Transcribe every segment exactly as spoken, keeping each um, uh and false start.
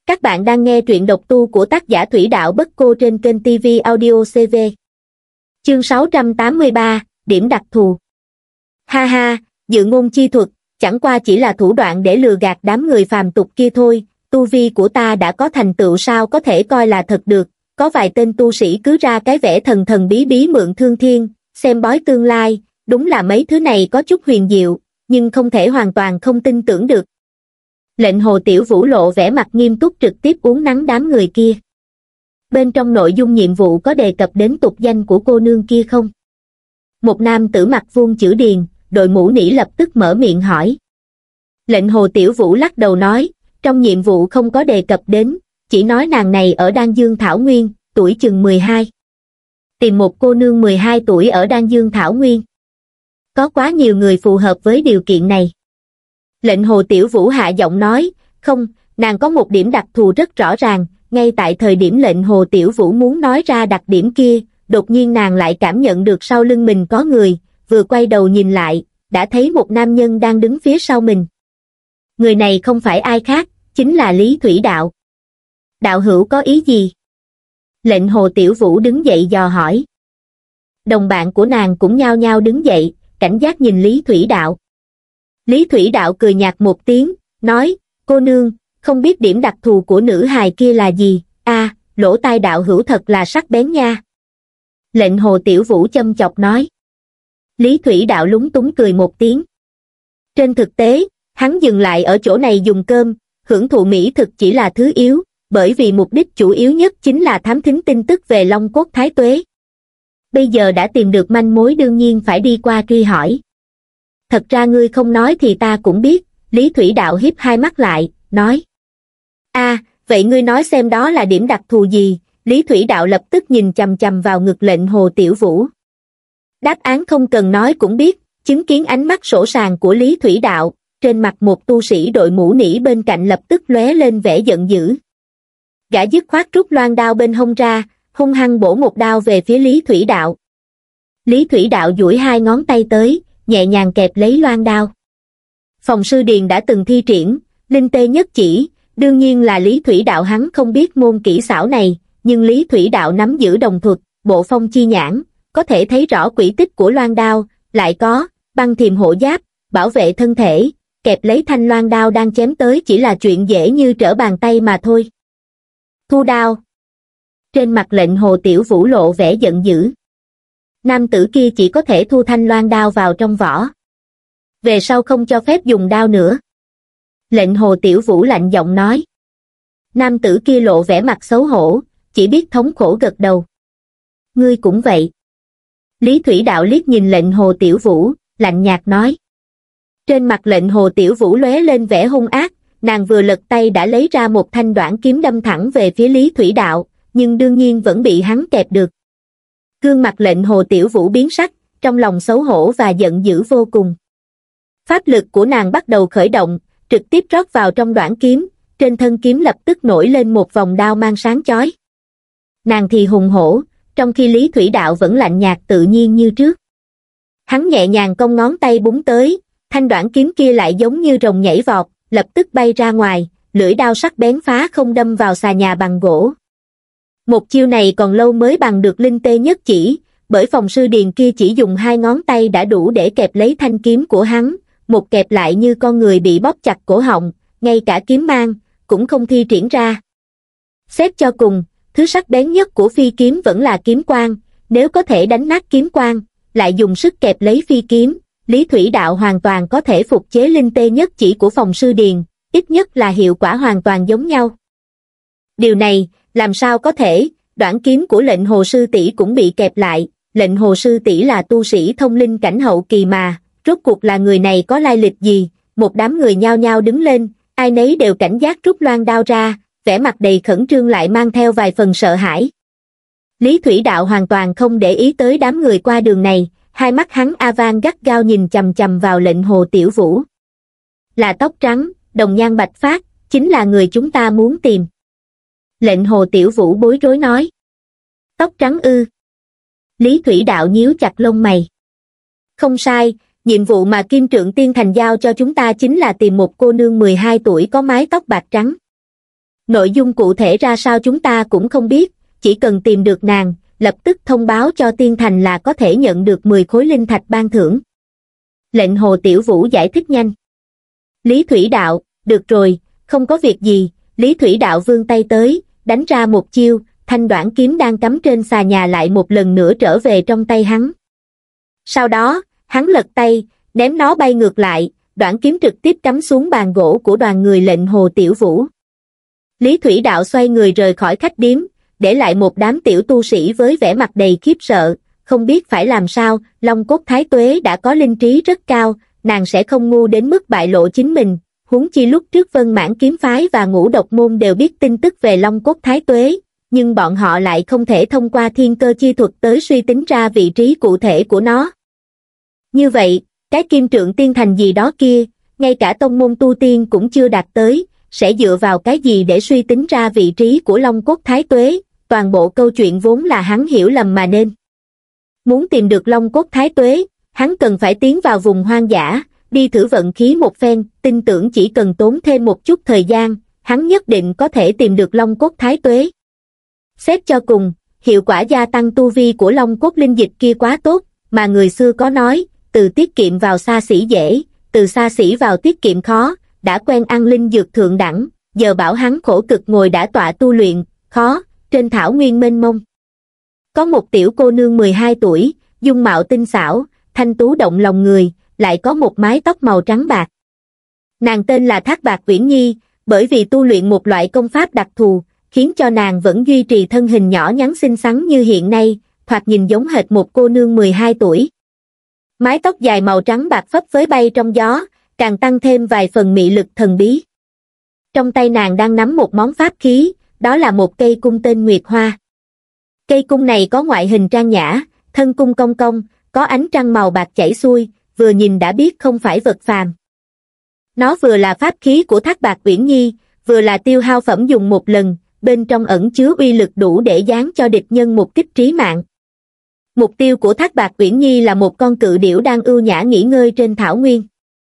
Các bạn đang nghe truyện độc tu của tác giả Thủy Đạo Bất Cô trên kênh ti vi Audio xê vê. Chương sáu trăm tám mươi ba, điểm đặc thù. Ha ha, dự ngôn chi thuật, chẳng qua chỉ là thủ đoạn để lừa gạt đám người phàm tục kia thôi, tu vi của ta đã có thành tựu sao có thể coi là thật được, có vài tên tu sĩ cứ ra cái vẻ thần thần bí bí mượn thương thiên, xem bói tương lai, đúng là mấy thứ này có chút huyền diệu, nhưng không thể hoàn toàn không tin tưởng được. Lệnh Hồ Tiểu Vũ lộ vẻ mặt nghiêm túc trực tiếp uốn nắn đám người kia. Bên trong nội dung nhiệm vụ có đề cập đến tục danh của cô nương kia không? Một nam tử mặt vuông chữ điền, đội mũ nỉ lập tức mở miệng hỏi. Lệnh Hồ Tiểu Vũ lắc đầu nói, trong nhiệm vụ không có đề cập đến, chỉ nói nàng này ở Đan Dương Thảo Nguyên, tuổi chừng mười hai. Tìm một cô nương mười hai tuổi ở Đan Dương Thảo Nguyên. Có quá nhiều người phù hợp với điều kiện này. Lệnh Hồ Tiểu Vũ hạ giọng nói, không, nàng có một điểm đặc thù rất rõ ràng, ngay tại thời điểm lệnh Hồ Tiểu Vũ muốn nói ra đặc điểm kia, đột nhiên nàng lại cảm nhận được sau lưng mình có người, vừa quay đầu nhìn lại, đã thấy một nam nhân đang đứng phía sau mình. Người này không phải ai khác, chính là Lý Thủy Đạo. Đạo hữu có ý gì? Lệnh Hồ Tiểu Vũ đứng dậy dò hỏi. Đồng bạn của nàng cũng nhao nhao đứng dậy, cảnh giác nhìn Lý Thủy Đạo. Lý Thủy Đạo cười nhạt một tiếng, nói, cô nương, không biết điểm đặc thù của nữ hài kia là gì, a à, lỗ tai đạo hữu thật là sắc bén nha. Lệnh Hồ Tiểu Vũ châm chọc nói. Lý Thủy Đạo lúng túng cười một tiếng. Trên thực tế, hắn dừng lại ở chỗ này dùng cơm, hưởng thụ mỹ thực chỉ là thứ yếu, bởi vì mục đích chủ yếu nhất chính là thám thính tin tức về Long Cốt Thái Tuế. Bây giờ đã tìm được manh mối đương nhiên phải đi qua truy hỏi. Thật ra ngươi không nói thì ta cũng biết, Lý Thủy Đạo hiếp hai mắt lại, nói. A, à, vậy ngươi nói xem đó là điểm đặc thù gì? Lý Thủy Đạo lập tức nhìn chằm chằm vào ngực lệnh Hồ Tiểu Vũ. Đáp án không cần nói cũng biết, chứng kiến ánh mắt sỗ sàng của Lý Thủy Đạo, trên mặt một tu sĩ đội mũ nỉ bên cạnh lập tức lóe lên vẻ giận dữ. Gã dứt khoát rút loan đao bên hông ra, hung hăng bổ một đao về phía Lý Thủy Đạo. Lý Thủy Đạo duỗi hai ngón tay tới, nhẹ nhàng kẹp lấy loan đao. Phòng sư điền đã từng thi triển, linh tê nhất chỉ, đương nhiên là Lý Thủy Đạo hắn không biết môn kỹ xảo này, nhưng Lý Thủy Đạo nắm giữ đồng thuật, bộ phong chi nhãn, có thể thấy rõ quỹ tích của loan đao, lại có băng thiềm hộ giáp, bảo vệ thân thể, kẹp lấy thanh loan đao đang chém tới chỉ là chuyện dễ như trở bàn tay mà thôi. Thu đao. Trên mặt lệnh Hồ Tiểu Vũ lộ vẻ giận dữ. Nam tử kia chỉ có thể thu thanh loan đao vào trong vỏ. Về sau không cho phép dùng đao nữa. Lệnh Hồ Tiểu Vũ lạnh giọng nói. Nam tử kia lộ vẻ mặt xấu hổ, chỉ biết thống khổ gật đầu. Ngươi cũng vậy. Lý Thủy Đạo liếc nhìn lệnh Hồ Tiểu Vũ, lạnh nhạt nói. Trên mặt lệnh Hồ Tiểu Vũ lóe lên vẻ hung ác, nàng vừa lật tay đã lấy ra một thanh đoản kiếm đâm thẳng về phía Lý Thủy Đạo, nhưng đương nhiên vẫn bị hắn kẹp được. Gương mặt lệnh Hồ Tiểu Vũ biến sắc, trong lòng xấu hổ và giận dữ vô cùng. Pháp lực của nàng bắt đầu khởi động, trực tiếp rót vào trong đoản kiếm, trên thân kiếm lập tức nổi lên một vòng đao mang sáng chói. Nàng thì hùng hổ, trong khi Lý Thủy Đạo vẫn lạnh nhạt tự nhiên như trước. Hắn nhẹ nhàng cong ngón tay búng tới, thanh đoản kiếm kia lại giống như rồng nhảy vọt, lập tức bay ra ngoài, lưỡi đao sắc bén phá không đâm vào xà nhà bằng gỗ. Một chiêu này còn lâu mới bằng được linh tê nhất chỉ, bởi phòng sư điền kia chỉ dùng hai ngón tay đã đủ để kẹp lấy thanh kiếm của hắn, một kẹp lại như con người bị bóp chặt cổ họng, ngay cả kiếm mang, cũng không thi triển ra. Xét cho cùng, thứ sắc bén nhất của phi kiếm vẫn là kiếm quang, nếu có thể đánh nát kiếm quang, lại dùng sức kẹp lấy phi kiếm, Lý Thủy Đạo hoàn toàn có thể phục chế linh tê nhất chỉ của phòng sư điền, ít nhất là hiệu quả hoàn toàn giống nhau. Điều này, làm sao có thể, đoản kiếm của lệnh Hồ sư tỷ cũng bị kẹp lại, lệnh Hồ sư tỷ là tu sĩ thông linh cảnh hậu kỳ mà, rốt cuộc là người này có lai lịch gì? Một đám người nhao nhao đứng lên, ai nấy đều cảnh giác rút loan đao ra, vẻ mặt đầy khẩn trương lại mang theo vài phần sợ hãi. Lý Thủy Đạo hoàn toàn không để ý tới đám người qua đường này, hai mắt hắn a van gắt gao nhìn chằm chằm vào lệnh Hồ Tiểu Vũ. Là tóc trắng, đồng nhan bạch phát, chính là người chúng ta muốn tìm. Lệnh Hồ Tiểu Vũ bối rối nói. Tóc trắng ư? Lý Thủy Đạo nhíu chặt lông mày. Không sai, nhiệm vụ mà Kim Trượng Tiên Thành giao cho chúng ta chính là tìm một cô nương mười hai tuổi có mái tóc bạc trắng. Nội dung cụ thể ra sao chúng ta cũng không biết, chỉ cần tìm được nàng, lập tức thông báo cho Tiên Thành là có thể nhận được mười khối linh thạch ban thưởng. Lệnh Hồ Tiểu Vũ giải thích nhanh. Lý Thủy Đạo, được rồi, không có việc gì. Lý Thủy Đạo vươn tay tới, đánh ra một chiêu, thanh đoản kiếm đang cắm trên xà nhà lại một lần nữa trở về trong tay hắn. Sau đó, hắn lật tay, ném nó bay ngược lại, đoản kiếm trực tiếp cắm xuống bàn gỗ của đoàn người lệnh Hồ Tiểu Vũ. Lý Thủy Đạo xoay người rời khỏi khách điếm, để lại một đám tiểu tu sĩ với vẻ mặt đầy khiếp sợ, không biết phải làm sao. Long Cốt Thái Tuế đã có linh trí rất cao, nàng sẽ không ngu đến mức bại lộ chính mình, huống chi lúc trước Vân Mãn Kiếm Phái và Ngũ Độc Môn đều biết tin tức về Long Cốt Thái Tuế, nhưng bọn họ lại không thể thông qua thiên cơ chi thuật tới suy tính ra vị trí cụ thể của nó. Như vậy, cái Kim Trượng Tiên Thành gì đó kia, ngay cả tông môn tu tiên cũng chưa đạt tới, sẽ dựa vào cái gì để suy tính ra vị trí của Long Cốt Thái Tuế? Toàn bộ câu chuyện vốn là hắn hiểu lầm mà nên. Muốn tìm được Long Cốt Thái Tuế, hắn cần phải tiến vào vùng hoang dã, đi thử vận khí một phen, tin tưởng chỉ cần tốn thêm một chút thời gian, hắn nhất định có thể tìm được Long Cốt Thái Tuế. Xét cho cùng, hiệu quả gia tăng tu vi của Long Cốt Linh Dịch kia quá tốt, mà người xưa có nói, từ tiết kiệm vào xa xỉ dễ, từ xa xỉ vào tiết kiệm khó, đã quen ăn linh dược thượng đẳng, giờ bảo hắn khổ cực ngồi đã tọa tu luyện, khó, trên thảo nguyên mênh mông. Có một tiểu cô nương mười hai tuổi, dung mạo tinh xảo, thanh tú động lòng người, lại có một mái tóc màu trắng bạc. Nàng tên là Thác Bạt Uyển Nhi, bởi vì tu luyện một loại công pháp đặc thù, khiến cho nàng vẫn duy trì thân hình nhỏ nhắn xinh xắn như hiện nay, thoạt nhìn giống hệt một cô nương mười hai tuổi. Mái tóc dài màu trắng bạc phấp phới bay trong gió, càng tăng thêm vài phần mị lực thần bí. Trong tay nàng đang nắm một món pháp khí, đó là một cây cung tên Nguyệt Hoa. Cây cung này có ngoại hình trang nhã, thân cung cong cong, có ánh trăng màu bạc chảy xuôi, vừa nhìn đã biết không phải vật phàm. Nó vừa là pháp khí của Thác Bạt Uyển Nhi, vừa là tiêu hao phẩm dùng một lần, bên trong ẩn chứa uy lực đủ để giáng cho địch nhân một kích trí mạng. Mục tiêu của Thác Bạt Uyển Nhi là một con cự điểu đang ưu nhã nghỉ ngơi trên thảo nguyên.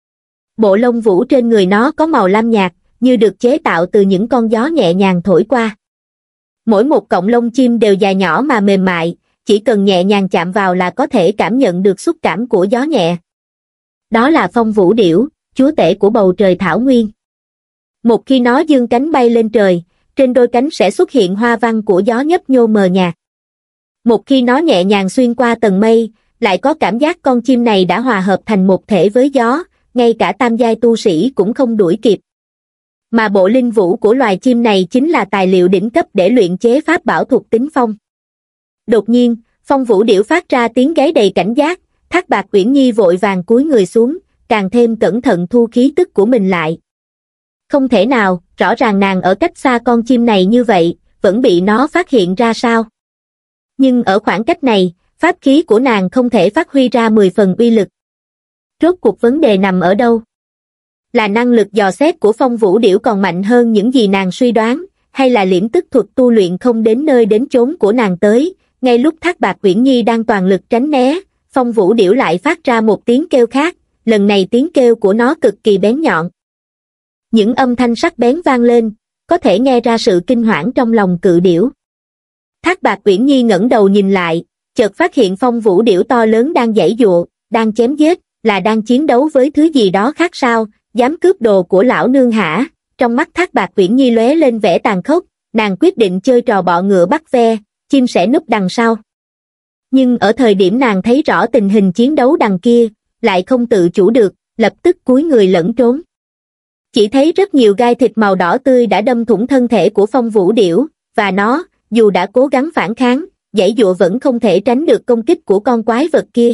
Bộ lông vũ trên người nó có màu lam nhạt, như được chế tạo từ những con gió nhẹ nhàng thổi qua. Mỗi một cọng lông chim đều dài nhỏ mà mềm mại, chỉ cần nhẹ nhàng chạm vào là có thể cảm nhận được xúc cảm của gió nhẹ. Đó là Phong Vũ Điểu, chúa tể của bầu trời thảo nguyên. Một khi nó dương cánh bay lên trời, trên đôi cánh sẽ xuất hiện hoa văn của gió nhấp nhô mờ nhạt. Một khi nó nhẹ nhàng xuyên qua tầng mây, lại có cảm giác con chim này đã hòa hợp thành một thể với gió, ngay cả tam giai tu sĩ cũng không đuổi kịp. Mà bộ linh vũ của loài chim này chính là tài liệu đỉnh cấp để luyện chế pháp bảo thuộc tính phong. Đột nhiên, Phong Vũ Điểu phát ra tiếng gáy đầy cảnh giác, Thác Bạt Uyển Nhi vội vàng cúi người xuống, càng thêm cẩn thận thu khí tức của mình lại. Không thể nào, rõ ràng nàng ở cách xa con chim này như vậy, vẫn bị nó phát hiện ra sao? Nhưng ở khoảng cách này, pháp khí của nàng không thể phát huy ra mười phần uy lực. Rốt cuộc vấn đề nằm ở đâu? Là năng lực dò xét của Phong Vũ Điểu còn mạnh hơn những gì nàng suy đoán, hay là liễm tức thuật tu luyện không đến nơi đến chốn của nàng tới? Ngay lúc Thác Bạt Uyển Nhi đang toàn lực tránh né, Phong Vũ Điểu lại phát ra một tiếng kêu khác, lần này tiếng kêu của nó cực kỳ bén nhọn. Những âm thanh sắc bén vang lên, có thể nghe ra sự kinh hoảng trong lòng cự điểu. Thác Bạt Uyển Nhi ngẩng đầu nhìn lại, chợt phát hiện Phong Vũ Điểu to lớn đang giãy giụa, đang chém giết, là đang chiến đấu với thứ gì đó khác sao? Dám cướp đồ của lão nương hả? Trong mắt Thác Bạt Uyển Nhi lóe lên vẻ tàn khốc, nàng quyết định chơi trò bọ ngựa bắt ve, chim sẻ núp đằng sau. Nhưng ở thời điểm nàng thấy rõ tình hình chiến đấu đằng kia, lại không tự chủ được, lập tức cúi người lẫn trốn. Chỉ thấy rất nhiều gai thịt màu đỏ tươi đã đâm thủng thân thể của Phong Vũ Điểu, và nó, dù đã cố gắng phản kháng, giãy giụa vẫn không thể tránh được công kích của con quái vật kia.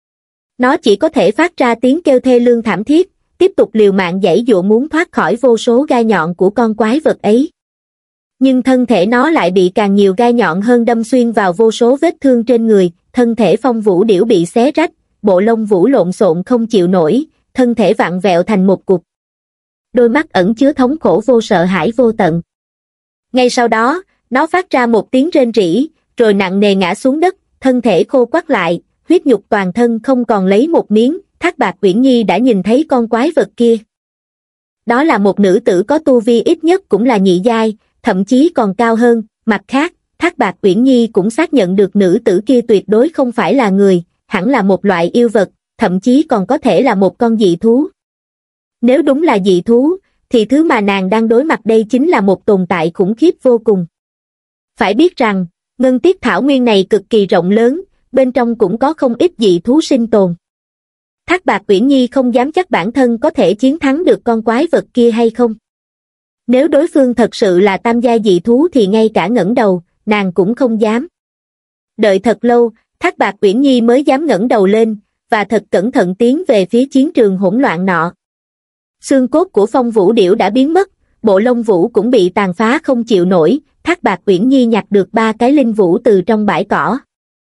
Nó chỉ có thể phát ra tiếng kêu thê lương thảm thiết, tiếp tục liều mạng giãy giụa muốn thoát khỏi vô số gai nhọn của con quái vật ấy. Nhưng thân thể nó lại bị càng nhiều gai nhọn hơn đâm xuyên vào vô số vết thương trên người, thân thể Phong Vũ Điểu bị xé rách, bộ lông vũ lộn xộn không chịu nổi, thân thể vặn vẹo thành một cục. Đôi mắt ẩn chứa thống khổ vô sợ hãi vô tận. Ngay sau đó, nó phát ra một tiếng rên rỉ, rồi nặng nề ngã xuống đất, thân thể khô quắt lại, huyết nhục toàn thân không còn lấy một miếng. Thác Bạt Uyển Nhi đã nhìn thấy con quái vật kia. Đó là một nữ tử có tu vi ít nhất cũng là nhị giai, thậm chí còn cao hơn. Mặt khác, Thác Bạt Uyển Nhi cũng xác nhận được nữ tử kia tuyệt đối không phải là người, hẳn là một loại yêu vật, thậm chí còn có thể là một con dị thú. Nếu đúng là dị thú, thì thứ mà nàng đang đối mặt đây chính là một tồn tại khủng khiếp vô cùng. Phải biết rằng, ngân tiết thảo nguyên này cực kỳ rộng lớn, bên trong cũng có không ít dị thú sinh tồn. Thác Bạt Uyển Nhi không dám chắc bản thân có thể chiến thắng được con quái vật kia hay không. Nếu đối phương thật sự là tam giai dị thú thì ngay cả ngẩng đầu, nàng cũng không dám. Đợi thật lâu, Thác Bạt Uyển Nhi mới dám ngẩng đầu lên, và thật cẩn thận tiến về phía chiến trường hỗn loạn nọ. Xương cốt của Phong Vũ Điểu đã biến mất, bộ lông vũ cũng bị tàn phá không chịu nổi. Thác Bạt Uyển Nhi nhặt được ba cái linh vũ từ trong bãi cỏ.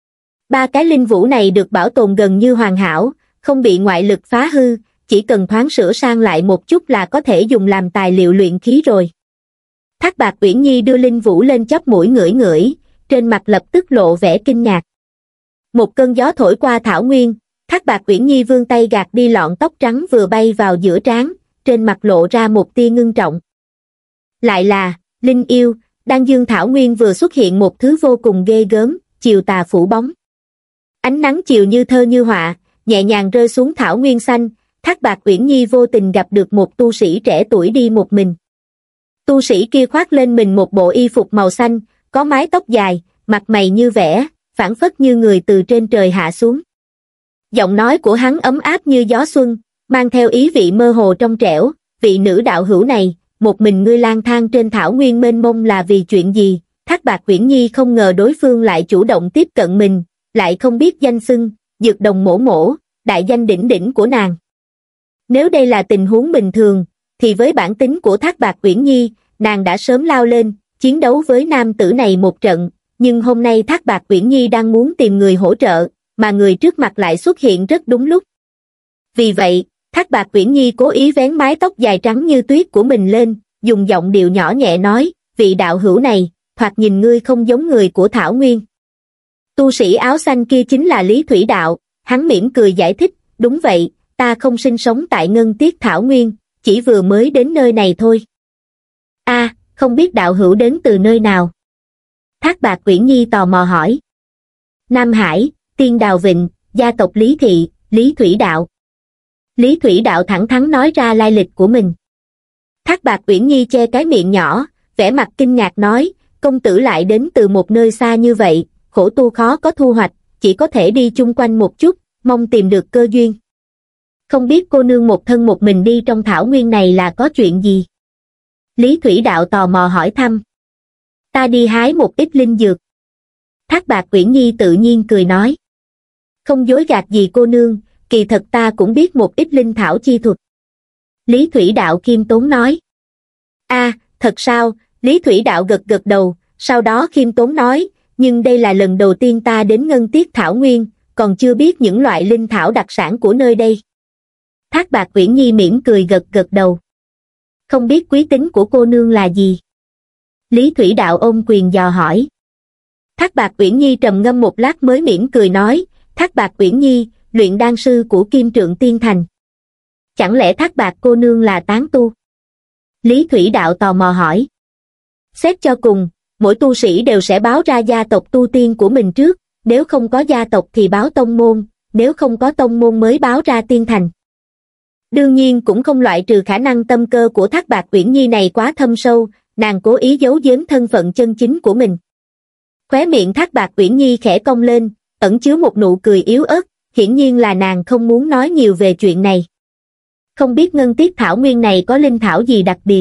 Ba cái linh vũ này được bảo tồn gần như hoàn hảo, không bị ngoại lực phá hư, chỉ cần thoáng sửa sang lại một chút là có thể dùng làm tài liệu luyện khí rồi. Thác Bạt Uyển Nhi đưa linh vũ lên chóp mũi ngửi ngửi, trên mặt lập tức lộ vẻ kinh ngạc. Một cơn gió thổi qua thảo nguyên, Thác Bạt Uyển Nhi vươn tay gạt đi lọn tóc trắng vừa bay vào giữa trán, trên mặt lộ ra một tia ngưng trọng. Lại là linh yêu. Đan Dương thảo nguyên vừa xuất hiện một thứ vô cùng ghê gớm, chiều tà phủ bóng. Ánh nắng chiều như thơ như họa, nhẹ nhàng rơi xuống thảo nguyên xanh. Thác Bạt Uyển Nhi vô tình gặp được một tu sĩ trẻ tuổi đi một mình. Tu sĩ kia khoác lên mình một bộ y phục màu xanh, có mái tóc dài, mặt mày như vẽ, phảng phất như người từ trên trời hạ xuống. Giọng nói của hắn ấm áp như gió xuân, mang theo ý vị mơ hồ trong trẻo. Vị nữ đạo hữu này, một mình ngươi lang thang trên thảo nguyên mênh mông là vì chuyện gì? Thác Bạt Uyển Nhi không ngờ đối phương lại chủ động tiếp cận mình, lại không biết danh xưng, Dược Đồng Mỗ Mỗ, đại danh đỉnh đỉnh của nàng. Nếu đây là tình huống bình thường, thì với bản tính của Thác Bạt Uyển Nhi, nàng đã sớm lao lên, chiến đấu với nam tử này một trận, nhưng hôm nay Thác Bạt Uyển Nhi đang muốn tìm người hỗ trợ, mà người trước mặt lại xuất hiện rất đúng lúc. Vì vậy, Thác Bạt Uyển Nhi cố ý vén mái tóc dài trắng như tuyết của mình lên, dùng giọng điệu nhỏ nhẹ nói, vị đạo hữu này, thoạt nhìn ngươi không giống người của Thảo Nguyên. Tu sĩ áo xanh kia chính là Lý Thủy Đạo, hắn mỉm cười giải thích, đúng vậy, ta không sinh sống tại Ngân Tiết Thảo Nguyên, chỉ vừa mới đến nơi này thôi. A, à, không biết đạo hữu đến từ nơi nào? Thác Bạt Uyển Nhi tò mò hỏi. Nam Hải, Tiên Đào Vịnh, gia tộc Lý Thị, Lý Thủy Đạo. Lý Thủy Đạo thẳng thắn nói ra lai lịch của mình. Thác Bạt Uyển Nhi che cái miệng nhỏ, vẻ mặt kinh ngạc nói, công tử lại đến từ một nơi xa như vậy, khổ tu khó có thu hoạch, chỉ có thể đi chung quanh một chút, mong tìm được cơ duyên. Không biết cô nương một thân một mình đi trong thảo nguyên này là có chuyện gì? Lý Thủy Đạo tò mò hỏi thăm. Ta đi hái một ít linh dược. Thác Bạt Uyển Nhi tự nhiên cười nói. Không dối gạt gì cô nương, kỳ thật ta cũng biết một ít linh thảo chi thuật. Lý Thủy Đạo khiêm tốn nói. A, à, thật sao? Lý Thủy Đạo gật gật đầu, sau đó khiêm tốn nói, nhưng đây là lần đầu tiên ta đến Ngân Tiết Thảo Nguyên, còn chưa biết những loại linh thảo đặc sản của nơi đây. Thác Bạt Uyển Nhi mỉm cười gật gật đầu. Không biết quý tính của cô nương là gì? Lý Thủy Đạo ôm quyền dò hỏi. Thác Bạt Uyển Nhi trầm ngâm một lát mới mỉm cười nói, Thác Bạt Uyển Nhi, luyện đan sư của Kim Trượng Tiên Thành. Chẳng lẽ Thác Bạt cô nương là tán tu? Lý Thủy Đạo tò mò hỏi. Xét cho cùng, mỗi tu sĩ đều sẽ báo ra gia tộc tu tiên của mình trước, nếu không có gia tộc thì báo tông môn, nếu không có tông môn mới báo ra tiên thành. Đương nhiên cũng không loại trừ khả năng tâm cơ của Thác Bạt Uyển Nhi này quá thâm sâu, nàng cố ý giấu giếm thân phận chân chính của mình. Khóe miệng Thác Bạt Uyển Nhi khẽ cong lên, ẩn chứa một nụ cười yếu ớt, hiển nhiên là nàng không muốn nói nhiều về chuyện này. Không biết Ngân Tiết Thảo Nguyên này có linh thảo gì đặc biệt?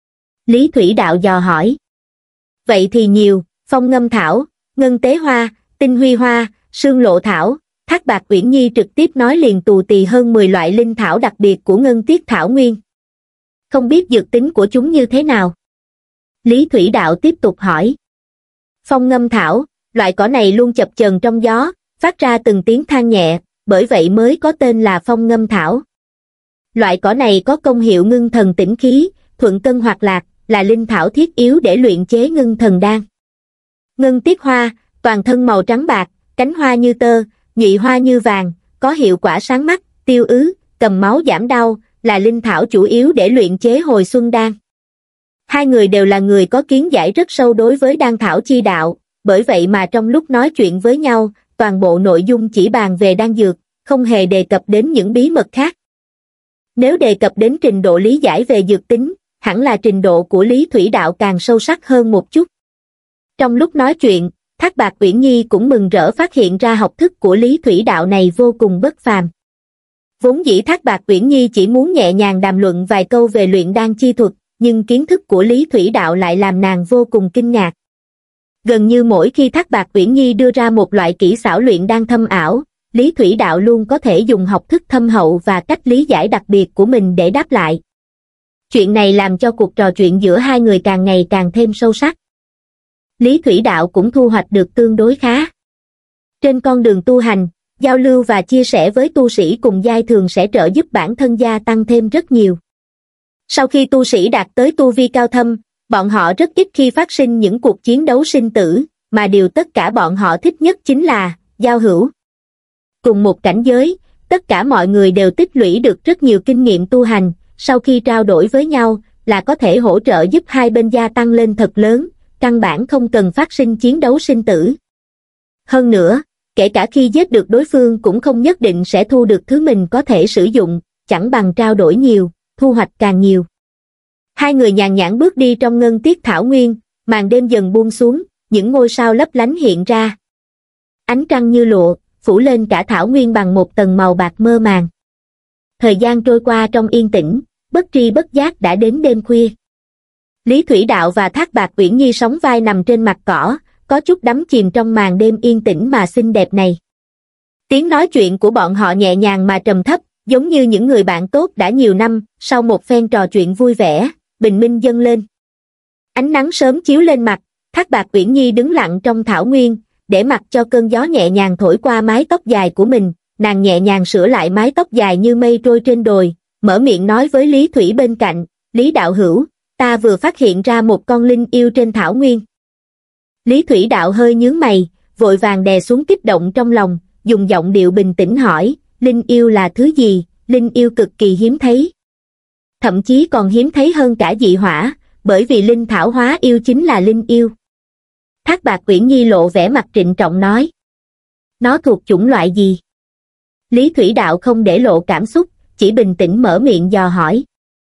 Lý Thủy Đạo dò hỏi. Vậy thì nhiều, Phong Ngâm Thảo, Ngân Tế Hoa, Tinh Huy Hoa, Sương Lộ Thảo. Thác Bạt Uyển Nhi trực tiếp nói liền tù tì hơn mười loại linh thảo đặc biệt của Ngân Tiết Thảo Nguyên. Không biết dược tính của chúng như thế nào? Lý Thủy Đạo tiếp tục hỏi. Phong Ngâm Thảo, loại cỏ này luôn chập chờn trong gió, phát ra từng tiếng than nhẹ, bởi vậy mới có tên là Phong Ngâm Thảo. Loại cỏ này có công hiệu ngưng thần tĩnh khí, thuận cân hoạt lạc, là linh thảo thiết yếu để luyện chế ngưng thần đan. Ngân Tiết Hoa, toàn thân màu trắng bạc, cánh hoa như tơ, nhụy hoa như vàng, có hiệu quả sáng mắt, tiêu ứ, cầm máu giảm đau, là linh thảo chủ yếu để luyện chế hồi xuân đan. Hai người đều là người có kiến giải rất sâu đối với đan thảo chi đạo, bởi vậy mà trong lúc nói chuyện với nhau, toàn bộ nội dung chỉ bàn về đan dược, không hề đề cập đến những bí mật khác. Nếu đề cập đến trình độ lý giải về dược tính, hẳn là trình độ của Lý Thủy Đạo càng sâu sắc hơn một chút. Trong lúc nói chuyện, Thác Bạt Uyển Nhi cũng mừng rỡ phát hiện ra học thức của Lý Thủy Đạo này vô cùng bất phàm. Vốn dĩ Thác Bạt Uyển Nhi chỉ muốn nhẹ nhàng đàm luận vài câu về luyện đan chi thuật, nhưng kiến thức của Lý Thủy Đạo lại làm nàng vô cùng kinh ngạc. Gần như mỗi khi Thác Bạt Uyển Nhi đưa ra một loại kỹ xảo luyện đan thâm ảo, Lý Thủy Đạo luôn có thể dùng học thức thâm hậu và cách lý giải đặc biệt của mình để đáp lại. Chuyện này làm cho cuộc trò chuyện giữa hai người càng ngày càng thêm sâu sắc. Lý Thủy Đạo cũng thu hoạch được tương đối khá. Trên con đường tu hành, giao lưu và chia sẻ với tu sĩ cùng giai thường sẽ trợ giúp bản thân gia tăng thêm rất nhiều. Sau khi tu sĩ đạt tới tu vi cao thâm, bọn họ rất ít khi phát sinh những cuộc chiến đấu sinh tử, mà điều tất cả bọn họ thích nhất chính là giao hữu. Cùng một cảnh giới, tất cả mọi người đều tích lũy được rất nhiều kinh nghiệm tu hành, sau khi trao đổi với nhau là có thể hỗ trợ giúp hai bên gia tăng lên thật lớn, căn bản không cần phát sinh chiến đấu sinh tử. Hơn nữa, kể cả khi giết được đối phương cũng không nhất định sẽ thu được thứ mình có thể sử dụng, chẳng bằng trao đổi nhiều, thu hoạch càng nhiều. Hai người nhàn nhãn bước đi trong ngân tiết thảo nguyên, màn đêm dần buông xuống, những ngôi sao lấp lánh hiện ra. Ánh trăng như lụa, phủ lên cả thảo nguyên bằng một tầng màu bạc mơ màng. Thời gian trôi qua trong yên tĩnh, bất tri bất giác đã đến đêm khuya. Lý Thủy Đạo và Thác Bạt Uyển Nhi sóng vai nằm trên mặt cỏ, có chút đắm chìm trong màn đêm yên tĩnh mà xinh đẹp này. Tiếng nói chuyện của bọn họ nhẹ nhàng mà trầm thấp, giống như những người bạn tốt đã nhiều năm, sau một phen trò chuyện vui vẻ, bình minh dâng lên. Ánh nắng sớm chiếu lên mặt, Thác Bạt Uyển Nhi đứng lặng trong thảo nguyên, để mặc cho cơn gió nhẹ nhàng thổi qua mái tóc dài của mình, nàng nhẹ nhàng sửa lại mái tóc dài như mây trôi trên đồi, mở miệng nói với Lý Thủy bên cạnh, Lý đạo hữu, ta vừa phát hiện ra một con linh yêu trên thảo nguyên. Lý Thủy Đạo hơi nhướng mày, vội vàng đè xuống kích động trong lòng, dùng giọng điệu bình tĩnh hỏi, linh yêu là thứ gì? Linh yêu cực kỳ hiếm thấy. Thậm chí còn hiếm thấy hơn cả dị hỏa, bởi vì linh thảo hóa yêu chính là linh yêu. Thác Bạt Uyển Nhi lộ vẻ mặt trịnh trọng nói. Nó thuộc chủng loại gì? Lý Thủy Đạo không để lộ cảm xúc, chỉ bình tĩnh mở miệng dò hỏi.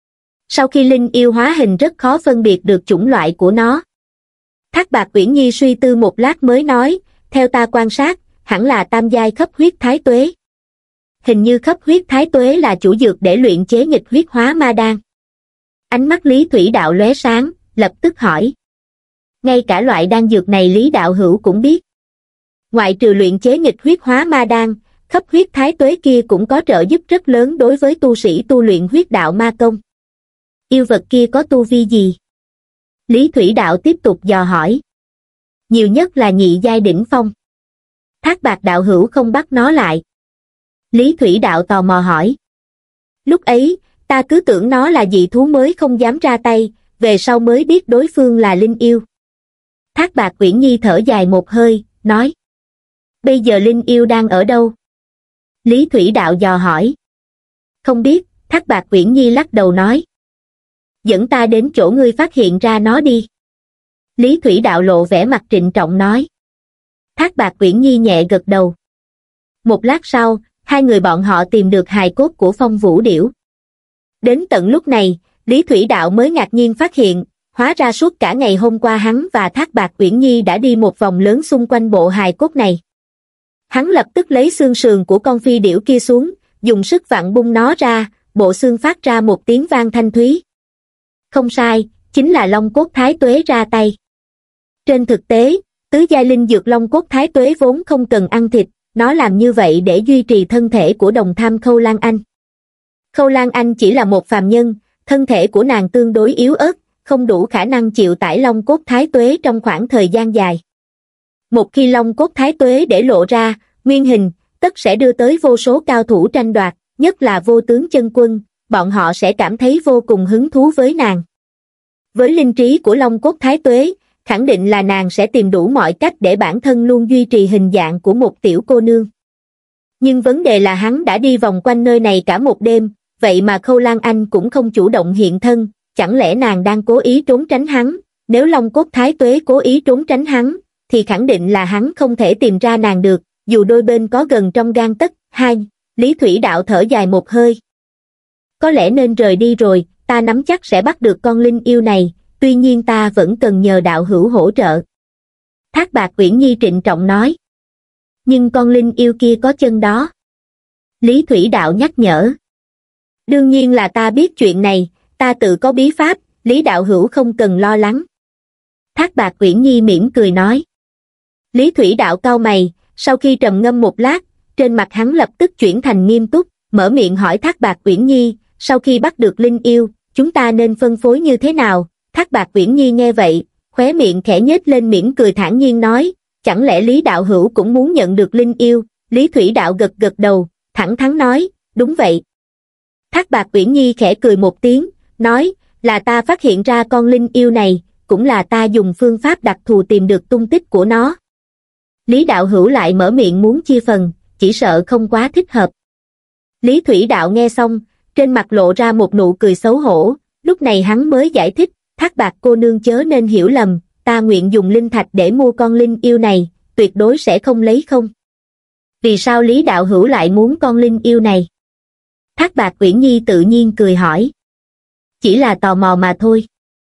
Sau khi linh yêu hóa hình rất khó phân biệt được chủng loại của nó. Thác Bạt Uyển Nhi suy tư một lát mới nói, theo ta quan sát, hẳn là tam giai khắp huyết thái tuế. Hình như khắp huyết thái tuế là chủ dược để luyện chế nghịch huyết hóa ma đan. Ánh mắt Lý Thủy Đạo lóe sáng, lập tức hỏi. Ngay cả loại đan dược này Lý đạo hữu cũng biết. Ngoại trừ luyện chế nghịch huyết hóa ma đan, khắp huyết thái tuế kia cũng có trợ giúp rất lớn đối với tu sĩ tu luyện huyết đạo ma công. Yêu vật kia có tu vi gì? Lý Thủy Đạo tiếp tục dò hỏi. Nhiều nhất là nhị giai đỉnh phong. Thác Bạt đạo hữu không bắt nó lại. Lý Thủy Đạo tò mò hỏi. Lúc ấy, ta cứ tưởng nó là dị thú mới không dám ra tay, về sau mới biết đối phương là linh yêu. Thác Bạt Uyển Nhi thở dài một hơi, nói. Bây giờ linh yêu đang ở đâu? Lý Thủy Đạo dò hỏi. Không biết, Thác Bạt Uyển Nhi lắc đầu nói. Dẫn ta đến chỗ ngươi phát hiện ra nó đi. Lý Thủy Đạo lộ vẻ mặt trịnh trọng nói. Thác Bạt Uyển Nhi nhẹ gật đầu. Một lát sau, hai người bọn họ tìm được hài cốt của Phong Vũ Điểu. Đến tận lúc này, Lý Thủy Đạo mới ngạc nhiên phát hiện, hóa ra suốt cả ngày hôm qua hắn và Thác Bạt Uyển Nhi đã đi một vòng lớn xung quanh bộ hài cốt này. Hắn lập tức lấy xương sườn của con phi điểu kia xuống, dùng sức vặn bung nó ra, bộ xương phát ra một tiếng vang thanh thúy. Không sai, chính là Long Cốt Thái Tuế ra tay. Trên thực tế, tứ giai linh dược Long Cốt Thái Tuế vốn không cần ăn thịt, nó làm như vậy để duy trì thân thể của đồng tham Khâu Lan Anh. Khâu Lan Anh chỉ là một phàm nhân, thân thể của nàng tương đối yếu ớt, không đủ khả năng chịu tải Long Cốt Thái Tuế trong khoảng thời gian dài. Một khi Long Cốt Thái Tuế để lộ ra, nguyên hình, tất sẽ đưa tới vô số cao thủ tranh đoạt, nhất là Vô Tướng Chân Quân, bọn họ sẽ cảm thấy vô cùng hứng thú với nàng. Với linh trí của Long Cốt Thái Tuế, khẳng định là nàng sẽ tìm đủ mọi cách để bản thân luôn duy trì hình dạng của một tiểu cô nương. Nhưng vấn đề là hắn đã đi vòng quanh nơi này cả một đêm, vậy mà Khâu Lan Anh cũng không chủ động hiện thân, chẳng lẽ nàng đang cố ý trốn tránh hắn? Nếu Long Cốt Thái Tuế cố ý trốn tránh hắn, thì khẳng định là hắn không thể tìm ra nàng được, dù đôi bên có gần trong gang tấc. Hai, Lý Thủy Đạo thở dài một hơi. Có lẽ nên rời đi rồi, ta nắm chắc sẽ bắt được con linh yêu này, tuy nhiên ta vẫn cần nhờ đạo hữu hỗ trợ. Thác Bạt Uyển Nhi trịnh trọng nói. Nhưng con linh yêu kia có chân đó. Lý Thủy Đạo nhắc nhở. Đương nhiên là ta biết chuyện này, ta tự có bí pháp, Lý đạo hữu không cần lo lắng. Thác Bạt Uyển Nhi mỉm cười nói. Lý Thủy Đạo cau mày, sau khi trầm ngâm một lát, trên mặt hắn lập tức chuyển thành nghiêm túc, mở miệng hỏi Thác Bạt Uyển Nhi, sau khi bắt được linh yêu, chúng ta nên phân phối như thế nào? Thác Bạt Uyển Nhi nghe vậy, khóe miệng khẽ nhếch lên mỉm cười thản nhiên nói, chẳng lẽ Lý đạo hữu cũng muốn nhận được linh yêu? Lý Thủy Đạo gật gật đầu, thẳng thắn nói, đúng vậy. Thác Bạt Uyển Nhi khẽ cười một tiếng, nói, là ta phát hiện ra con linh yêu này, cũng là ta dùng phương pháp đặc thù tìm được tung tích của nó. Lý đạo hữu lại mở miệng muốn chia phần, chỉ sợ không quá thích hợp. Lý Thủy Đạo nghe xong, trên mặt lộ ra một nụ cười xấu hổ, lúc này hắn mới giải thích, Thác Bạt cô nương chớ nên hiểu lầm, ta nguyện dùng linh thạch để mua con linh yêu này, tuyệt đối sẽ không lấy không. Vì sao Lý đạo hữu lại muốn con linh yêu này? Thác Bạt Uyển Nhi tự nhiên cười hỏi. Chỉ là tò mò mà thôi.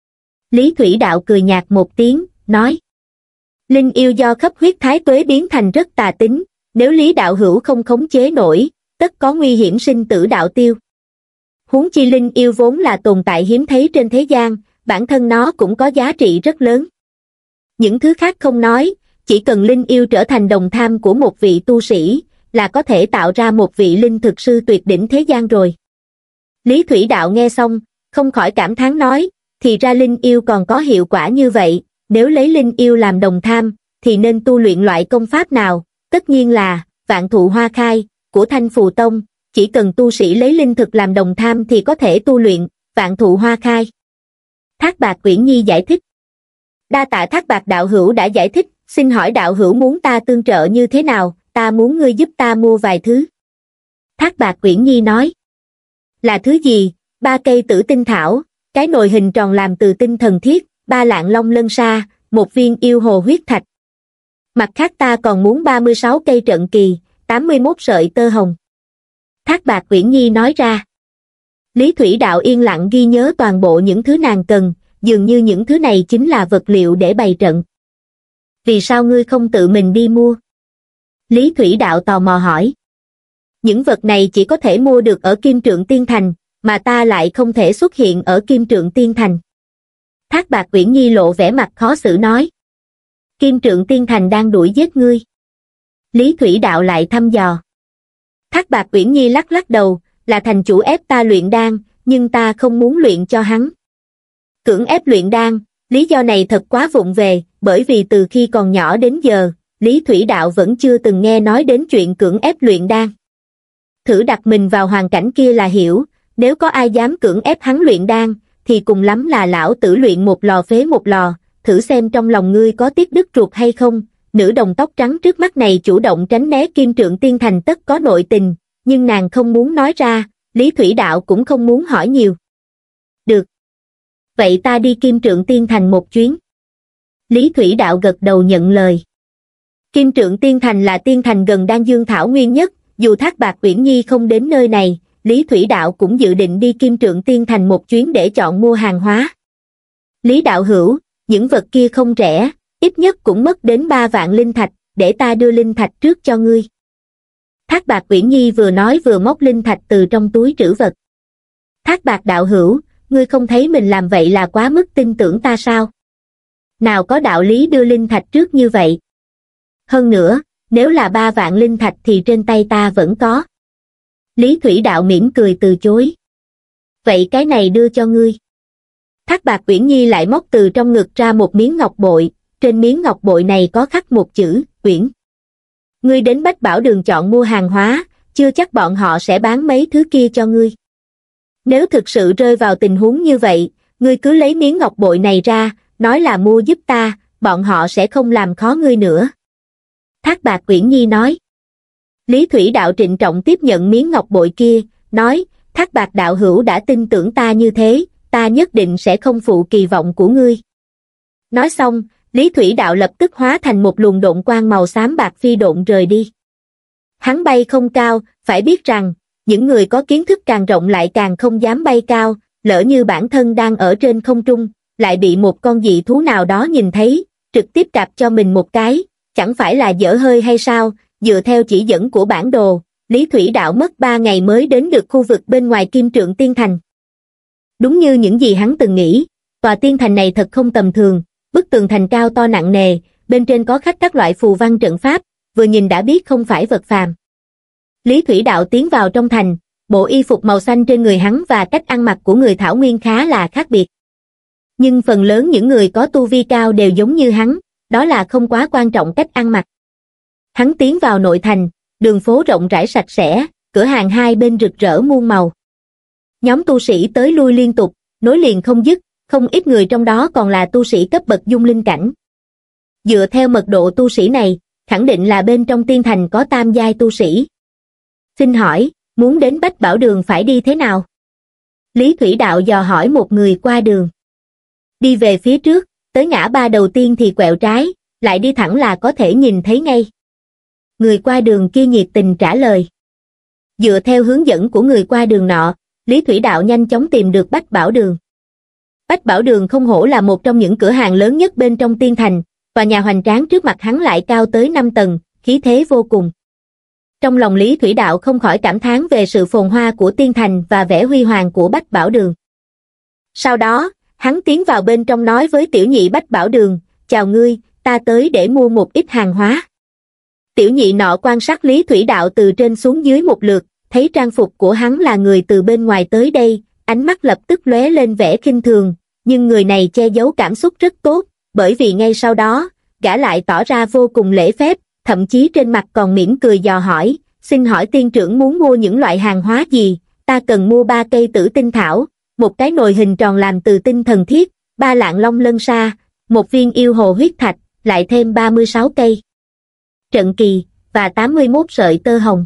Lý Thủy Đạo cười nhạt một tiếng, nói. Linh yêu do khắp huyết thái tuế biến thành rất tà tính, nếu Lý đạo hữu không khống chế nổi, tất có nguy hiểm sinh tử đạo tiêu. Huống chi linh yêu vốn là tồn tại hiếm thấy trên thế gian, bản thân nó cũng có giá trị rất lớn. Những thứ khác không nói, chỉ cần linh yêu trở thành đồng tham của một vị tu sĩ, là có thể tạo ra một vị linh thực sư tuyệt đỉnh thế gian rồi. Lý Thủy Đạo nghe xong, không khỏi cảm thán nói, thì ra linh yêu còn có hiệu quả như vậy, nếu lấy linh yêu làm đồng tham, thì nên tu luyện loại công pháp nào? Tất nhiên là Vạn Thụ Hoa Khai của Thanh Phù Tông, chỉ cần tu sĩ lấy linh thực làm đồng tham thì có thể tu luyện Vạn Thụ Hoa Khai. Thác Bạt Uyển Nhi giải thích. Đa tạ Thác Bạt đạo hữu đã giải thích, xin hỏi đạo hữu muốn ta tương trợ như thế nào? Ta muốn ngươi giúp ta mua vài thứ. Thác Bạt Uyển Nhi nói. Là thứ gì? Ba cây tử tinh thảo, cái nồi hình tròn làm từ tinh thần thiết, ba lạng long lân sa, một viên yêu hồ huyết thạch. Mặt khác ta còn muốn ba mươi sáu cây trận kỳ, tám mươi mốt sợi tơ hồng. Thác Bạt Uyển Nhi nói ra. Lý Thủy Đạo yên lặng ghi nhớ toàn bộ những thứ nàng cần, dường như những thứ này chính là vật liệu để bày trận. Vì sao ngươi không tự mình đi mua? Lý Thủy Đạo tò mò hỏi. Những vật này chỉ có thể mua được ở Kim Trượng Tiên Thành, mà ta lại không thể xuất hiện ở Kim Trượng Tiên Thành. Thác Bạt Uyển Nhi lộ vẻ mặt khó xử nói. Kim Trượng Tiên Thành đang đuổi giết ngươi. Lý Thủy Đạo lại thăm dò. Thác Bạt Uyển Nhi lắc lắc đầu, là thành chủ ép ta luyện đan, nhưng ta không muốn luyện cho hắn. Cưỡng ép luyện đan, lý do này thật quá vụng về, bởi vì từ khi còn nhỏ đến giờ, Lý Thủy Đạo vẫn chưa từng nghe nói đến chuyện cưỡng ép luyện đan. Thử đặt mình vào hoàn cảnh kia là hiểu, nếu có ai dám cưỡng ép hắn luyện đan, thì cùng lắm là lão tử luyện một lò phế một lò, thử xem trong lòng ngươi có tiếc đứt ruột hay không. Nữ đồng tóc trắng trước mắt này chủ động tránh né Kim Trượng Tiên Thành tất có nội tình, nhưng nàng không muốn nói ra, Lý Thủy Đạo cũng không muốn hỏi nhiều. Được. Vậy ta đi Kim Trượng Tiên Thành một chuyến. Lý Thủy Đạo gật đầu nhận lời. Kim Trượng Tiên Thành là tiên thành gần Đan Dương Thảo Nguyên nhất, dù Thác Bạt Uyển Nhi không đến nơi này, Lý Thủy Đạo cũng dự định đi Kim Trượng Tiên Thành một chuyến để chọn mua hàng hóa. Lý đạo hữu, những vật kia không rẻ, ít nhất cũng mất đến ba vạn linh thạch, để ta đưa linh thạch trước cho ngươi. Thác Bạt Uyển Nhi vừa nói vừa móc linh thạch từ trong túi trữ vật. Thác Bạt đạo hữu, ngươi không thấy mình làm vậy là quá mức tin tưởng ta sao? Nào có đạo lý đưa linh thạch trước như vậy? Hơn nữa, nếu là ba vạn linh thạch thì trên tay ta vẫn có. Lý Thủy Đạo mỉm cười từ chối. Vậy cái này đưa cho ngươi. Thác Bạt Uyển Nhi lại móc từ trong ngực ra một miếng ngọc bội, trên miếng ngọc bội này có khắc một chữ, Uyển. Ngươi đến Bách Bảo Đường chọn mua hàng hóa, chưa chắc bọn họ sẽ bán mấy thứ kia cho ngươi. Nếu thực sự rơi vào tình huống như vậy, ngươi cứ lấy miếng ngọc bội này ra, nói là mua giúp ta, bọn họ sẽ không làm khó ngươi nữa. Thác Bạt Uyển Nhi nói. Lý Thủy Đạo trịnh trọng tiếp nhận miếng ngọc bội kia, nói, Thác Bạt đạo hữu đã tin tưởng ta như thế, ta nhất định sẽ không phụ kỳ vọng của ngươi. Nói xong, Lý Thủy Đạo lập tức hóa thành một luồng độn quang màu xám bạc phi độn rời đi. Hắn bay không cao, phải biết rằng, những người có kiến thức càng rộng lại càng không dám bay cao, lỡ như bản thân đang ở trên không trung, lại bị một con dị thú nào đó nhìn thấy, trực tiếp cạp cho mình một cái, chẳng phải là dở hơi hay sao? Dựa theo chỉ dẫn của bản đồ, Lý Thủy Đạo mất ba ngày mới đến được khu vực bên ngoài Kim Trượng Tiên Thành. Đúng như những gì hắn từng nghĩ, tòa tiên thành này thật không tầm thường, bức tường thành cao to nặng nề, bên trên có khắc các loại phù văn trận pháp, vừa nhìn đã biết không phải vật phàm. Lý Thủy Đạo tiến vào trong thành, bộ y phục màu xanh trên người hắn và cách ăn mặc của người Thảo Nguyên khá là khác biệt. Nhưng phần lớn những người có tu vi cao đều giống như hắn, đó là không quá quan trọng cách ăn mặc. Hắn tiến vào nội thành, đường phố rộng rãi sạch sẽ, cửa hàng hai bên rực rỡ muôn màu. Nhóm tu sĩ tới lui liên tục, nối liền không dứt, không ít người trong đó còn là tu sĩ cấp bậc dung linh cảnh. Dựa theo mật độ tu sĩ này, khẳng định là bên trong tiên thành có tam giai tu sĩ. Xin hỏi, muốn đến Bách Bảo Đường phải đi thế nào? Lý Thủy Đạo dò hỏi một người qua đường. Đi về phía trước, tới ngã ba đầu tiên thì quẹo trái, lại đi thẳng là có thể nhìn thấy ngay. Người qua đường kia nhiệt tình trả lời. Dựa theo hướng dẫn của người qua đường nọ, Lý Thủy Đạo nhanh chóng tìm được Bách Bảo Đường. Bách Bảo Đường không hổ là một trong những cửa hàng lớn nhất bên trong tiên thành, tòa nhà hoành tráng trước mặt hắn lại cao tới năm tầng, khí thế vô cùng. Trong lòng Lý Thủy Đạo không khỏi cảm thán về sự phồn hoa của tiên thành và vẻ huy hoàng của Bách Bảo Đường. Sau đó, hắn tiến vào bên trong nói với tiểu nhị Bách Bảo Đường, chào ngươi, ta tới để mua một ít hàng hóa. Tiểu nhị nọ quan sát Lý Thủy Đạo từ trên xuống dưới một lượt, thấy trang phục của hắn là người từ bên ngoài tới đây, ánh mắt lập tức lóe lên vẻ khinh thường, nhưng người này che giấu cảm xúc rất tốt, bởi vì ngay sau đó, gã lại tỏ ra vô cùng lễ phép, thậm chí trên mặt còn mỉm cười dò hỏi, xin hỏi tiên trưởng muốn mua những loại hàng hóa gì, ta cần mua ba cây tử tinh thảo, một cái nồi hình tròn làm từ tinh thần thiết, ba lạng long lân sa, một viên yêu hồ huyết thạch, lại thêm ba mươi sáu cây trận kỳ, và tám mươi mốt sợi tơ hồng.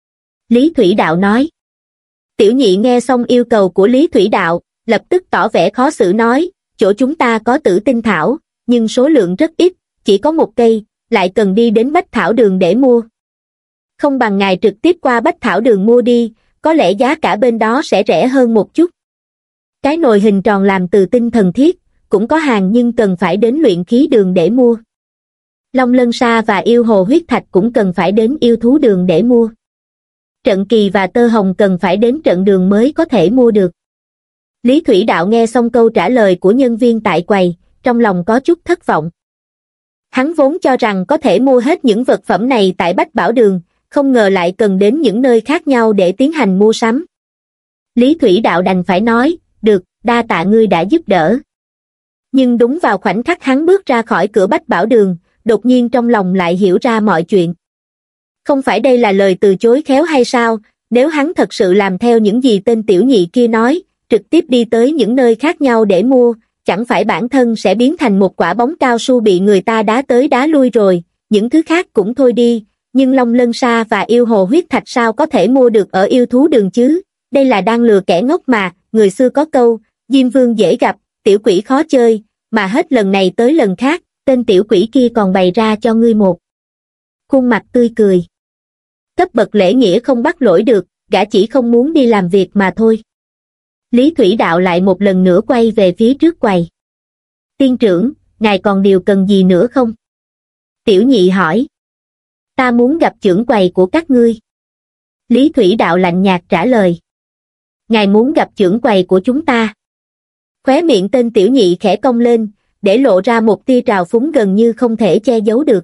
Lý Thủy Đạo nói. Tiểu nhị nghe xong yêu cầu của Lý Thủy Đạo, lập tức tỏ vẻ khó xử nói, chỗ chúng ta có tử tinh thảo, nhưng số lượng rất ít, chỉ có một cây, lại cần đi đến Bách Thảo Đường để mua. Không bằng ngài trực tiếp qua Bách Thảo Đường mua đi, có lẽ giá cả bên đó sẽ rẻ hơn một chút. Cái nồi hình tròn làm từ tinh thần thiết, cũng có hàng nhưng cần phải đến luyện khí đường để mua. Long lân sa và yêu hồ huyết thạch cũng cần phải đến yêu thú đường để mua. Trận kỳ và tơ hồng cần phải đến trận đường mới có thể mua được. Lý Thủy Đạo nghe xong câu trả lời của nhân viên tại quầy, trong lòng có chút thất vọng. Hắn vốn cho rằng có thể mua hết những vật phẩm này tại Bách Bảo Đường, không ngờ lại cần đến những nơi khác nhau để tiến hành mua sắm. Lý Thủy Đạo đành phải nói, được, đa tạ ngươi đã giúp đỡ. Nhưng đúng vào khoảnh khắc hắn bước ra khỏi cửa Bách Bảo Đường, đột nhiên trong lòng lại hiểu ra mọi chuyện. Không phải đây là lời từ chối khéo hay sao, nếu hắn thật sự làm theo những gì tên tiểu nhị kia nói, trực tiếp đi tới những nơi khác nhau để mua, chẳng phải bản thân sẽ biến thành một quả bóng cao su bị người ta đá tới đá lui rồi, những thứ khác cũng thôi đi, nhưng long lân sa và yêu hồ huyết thạch sao có thể mua được ở yêu thú đường chứ, đây là đang lừa kẻ ngốc mà, người xưa có câu, diêm vương dễ gặp, tiểu quỷ khó chơi, mà hết lần này tới lần khác, tên tiểu quỷ kia còn bày ra cho ngươi một khuôn mặt tươi cười. Cấp bậc lễ nghĩa không bắt lỗi được, gã chỉ không muốn đi làm việc mà thôi. Lý Thủy Đạo lại một lần nữa quay về phía trước quầy. Tiên trưởng, ngài còn điều cần gì nữa không? Tiểu nhị hỏi. Ta muốn gặp trưởng quầy của các ngươi. Lý Thủy Đạo lạnh nhạt trả lời. Ngài muốn gặp trưởng quầy của chúng ta. Khóe miệng tên tiểu nhị khẽ cong lên, để lộ ra một tia trào phúng gần như không thể che giấu được.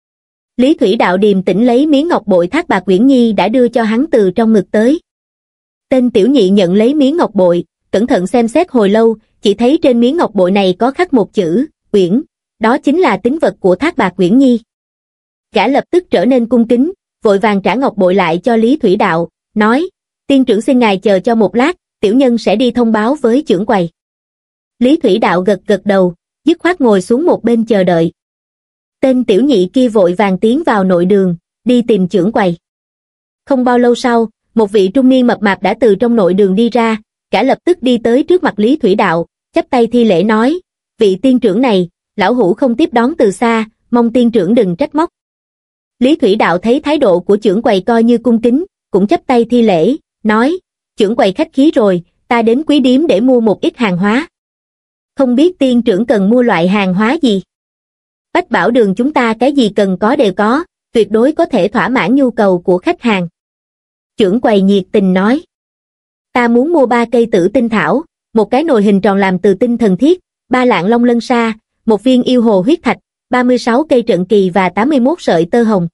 Lý Thủy Đạo điềm tĩnh lấy miếng ngọc bội Thác Bạc Uyển Nhi đã đưa cho hắn từ trong ngực tới. Tên tiểu nhị nhận lấy miếng ngọc bội, cẩn thận xem xét hồi lâu, chỉ thấy trên miếng ngọc bội này có khắc một chữ, Uyển, đó chính là tín vật của Thác Bạc Uyển Nhi. Gã lập tức trở nên cung kính, vội vàng trả ngọc bội lại cho Lý Thủy Đạo, nói, tiên trưởng xin ngài chờ cho một lát, tiểu nhân sẽ đi thông báo với trưởng quầy. Lý Thủy Đạo gật gật đầu, dứt khoát ngồi xuống một bên chờ đợi. Tên tiểu nhị kia vội vàng tiến vào nội đường, đi tìm trưởng quầy. Không bao lâu sau, một vị trung niên mập mạp đã từ trong nội đường đi ra, gã lập tức đi tới trước mặt Lý Thủy Đạo, chắp tay thi lễ nói, vị tiên trưởng này, lão hữu không tiếp đón từ xa, mong tiên trưởng đừng trách móc. Lý Thủy Đạo thấy thái độ của trưởng quầy coi như cung kính, cũng chắp tay thi lễ, nói, trưởng quầy khách khí rồi, ta đến quý điếm để mua một ít hàng hóa. Không biết tiên trưởng cần mua loại hàng hóa gì? Bách Bảo Đường chúng ta cái gì cần có đều có, tuyệt đối có thể thỏa mãn nhu cầu của khách hàng. Trưởng quầy nhiệt tình nói, ta muốn mua ba cây tử tinh thảo, một cái nồi hình tròn làm từ tinh thần thiết, ba lạng long lân sa, một viên yêu hồ huyết thạch, ba mươi sáu cây trận kỳ và tám mươi mốt sợi tơ hồng.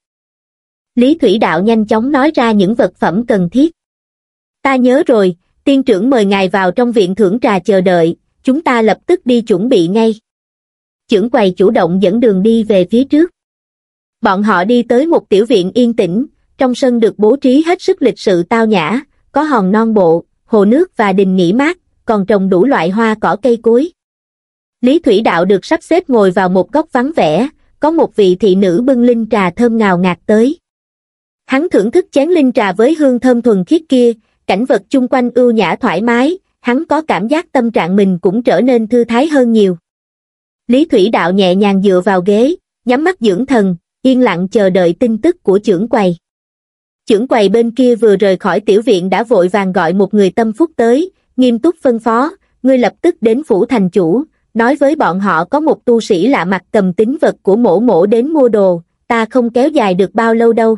Lý Thủy Đạo nhanh chóng nói ra những vật phẩm cần thiết. Ta nhớ rồi, tiên trưởng mời ngài vào trong viện thưởng trà chờ đợi, chúng ta lập tức đi chuẩn bị ngay. Trưởng quầy chủ động dẫn đường đi về phía trước. Bọn họ đi tới một tiểu viện yên tĩnh, trong sân được bố trí hết sức lịch sự tao nhã, có hòn non bộ, hồ nước và đình nghỉ mát, còn trồng đủ loại hoa cỏ cây cối. Lý Thủy Đạo được sắp xếp ngồi vào một góc vắng vẻ, có một vị thị nữ bưng linh trà thơm ngào ngạt tới. Hắn thưởng thức chén linh trà với hương thơm thuần khiết kia, cảnh vật chung quanh ưu nhã thoải mái, hắn có cảm giác tâm trạng mình cũng trở nên thư thái hơn nhiều. Lý Thủy Đạo nhẹ nhàng dựa vào ghế, nhắm mắt dưỡng thần, yên lặng chờ đợi tin tức của trưởng quầy. Trưởng quầy bên kia vừa rời khỏi tiểu viện đã vội vàng gọi một người tâm phúc tới, nghiêm túc phân phó, ngươi lập tức đến phủ thành chủ, nói với bọn họ có một tu sĩ lạ mặt cầm tín vật của mổ mổ đến mua đồ, ta không kéo dài được bao lâu đâu.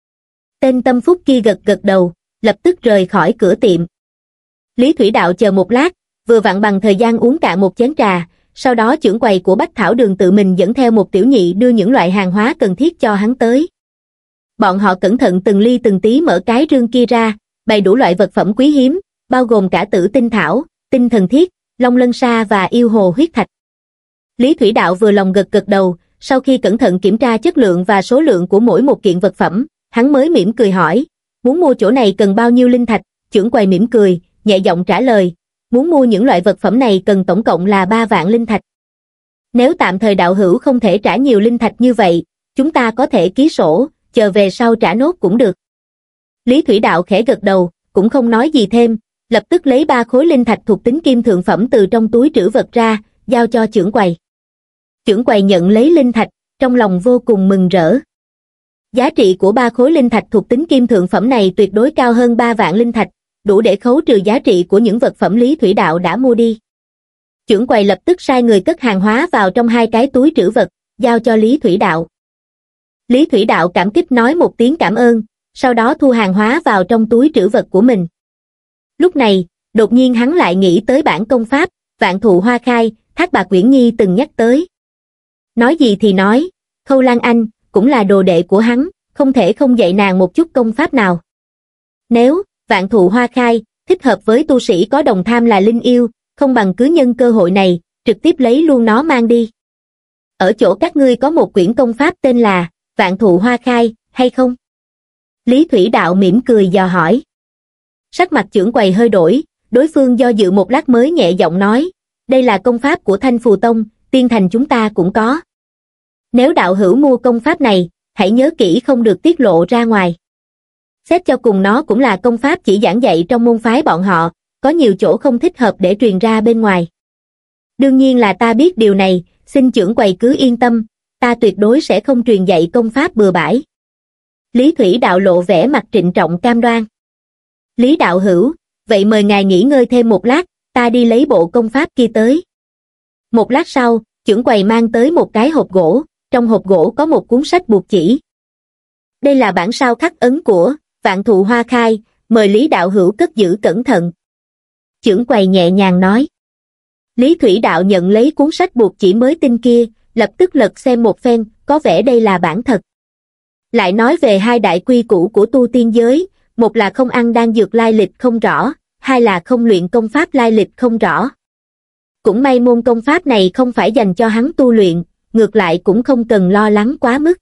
Tên tâm phúc kia gật gật đầu, lập tức rời khỏi cửa tiệm. Lý Thủy Đạo chờ một lát, vừa vặn bằng thời gian uống cạn một chén trà, sau đó trưởng quầy của Bách Thảo Đường tự mình dẫn theo một tiểu nhị đưa những loại hàng hóa cần thiết cho hắn tới. Bọn họ cẩn thận từng ly từng tí mở cái rương kia ra, bày đủ loại vật phẩm quý hiếm, bao gồm cả tử tinh thảo, tinh thần thiết, long lân sa và yêu hồ huyết thạch. Lý Thủy Đạo vừa lòng gật gật đầu, sau khi cẩn thận kiểm tra chất lượng và số lượng của mỗi một kiện vật phẩm, hắn mới mỉm cười hỏi, muốn mua chỗ này cần bao nhiêu linh thạch? Trưởng quầy mỉm cười, nhẹ giọng trả lời, muốn mua những loại vật phẩm này cần tổng cộng là ba vạn linh thạch. Nếu tạm thời đạo hữu không thể trả nhiều linh thạch như vậy, chúng ta có thể ký sổ, chờ về sau trả nốt cũng được. Lý Thủy Đạo khẽ gật đầu, cũng không nói gì thêm, lập tức lấy ba khối linh thạch thuộc tính kim thượng phẩm từ trong túi trữ vật ra, giao cho trưởng quầy. Trưởng quầy nhận lấy linh thạch, trong lòng vô cùng mừng rỡ. Giá trị của ba khối linh thạch thuộc tính kim thượng phẩm này tuyệt đối cao hơn ba vạn linh thạch, đủ để khấu trừ giá trị của những vật phẩm Lý Thủy Đạo đã mua đi. Trưởng quầy lập tức sai người cất hàng hóa vào trong hai cái túi trữ vật, giao cho Lý Thủy Đạo. Lý Thủy Đạo cảm kích nói một tiếng cảm ơn, sau đó thu hàng hóa vào trong túi trữ vật của mình. Lúc này, đột nhiên hắn lại nghĩ tới bản công pháp, Vạn Thụ Hoa Khai, Thác Bạt Uyển Nhi từng nhắc tới. Nói gì thì nói, Khâu Lan Anh, cũng là đồ đệ của hắn, không thể không dạy nàng một chút công pháp nào. Nếu, Vạn Thụ Hoa Khai, thích hợp với tu sĩ có đồng tham là linh yêu, không bằng cứ nhân cơ hội này, trực tiếp lấy luôn nó mang đi. Ở chỗ các ngươi có một quyển công pháp tên là Vạn Thụ Hoa Khai, hay không? Lý Thủy Đạo mỉm cười dò hỏi. Sắc mặt trưởng quầy hơi đổi, đối phương do dự một lát mới nhẹ giọng nói, đây là công pháp của Thanh Phù Tông, Tiên Thành chúng ta cũng có. Nếu đạo hữu mua công pháp này, hãy nhớ kỹ không được tiết lộ ra ngoài. Xét cho cùng nó cũng là công pháp chỉ giảng dạy trong môn phái bọn họ, có nhiều chỗ không thích hợp để truyền ra bên ngoài. Đương nhiên là ta biết điều này, xin trưởng quầy cứ yên tâm, ta tuyệt đối sẽ không truyền dạy công pháp bừa bãi. Lý Thủy Đạo lộ vẻ mặt trịnh trọng cam đoan. Lý đạo hữu, vậy mời ngài nghỉ ngơi thêm một lát, ta đi lấy bộ công pháp kia tới. Một lát sau, trưởng quầy mang tới một cái hộp gỗ, trong hộp gỗ có một cuốn sách buộc chỉ. Đây là bản sao khắc ấn của Vạn Thụ Hoa Khai, mời Lý đạo hữu cất giữ cẩn thận. Trưởng quầy nhẹ nhàng nói. Lý Thủy Đạo nhận lấy cuốn sách buộc chỉ mới tinh kia, lập tức lật xem một phen, có vẻ đây là bản thật. Lại nói về hai đại quy củ của tu tiên giới, một là không ăn đan dược lai lịch không rõ, hai là không luyện công pháp lai lịch không rõ. Cũng may môn công pháp này không phải dành cho hắn tu luyện, ngược lại cũng không cần lo lắng quá mức.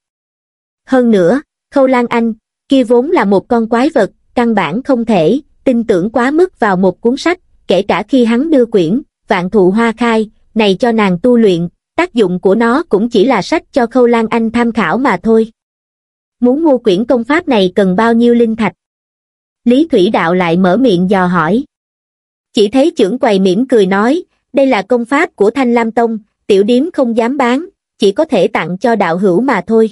Hơn nữa, Khâu Lan Anh, kia vốn là một con quái vật, căn bản không thể tin tưởng quá mức vào một cuốn sách, kể cả khi hắn đưa quyển Vạn Thụ Hoa Khai này cho nàng tu luyện, tác dụng của nó cũng chỉ là sách cho Khâu Lan Anh tham khảo mà thôi. Muốn mua quyển công pháp này cần bao nhiêu linh thạch? Lý Thủy Đạo lại mở miệng dò hỏi. Chỉ thấy chưởng quầy mỉm cười nói, đây là công pháp của Thanh Lam Tông, tiểu điếm không dám bán, chỉ có thể tặng cho đạo hữu mà thôi.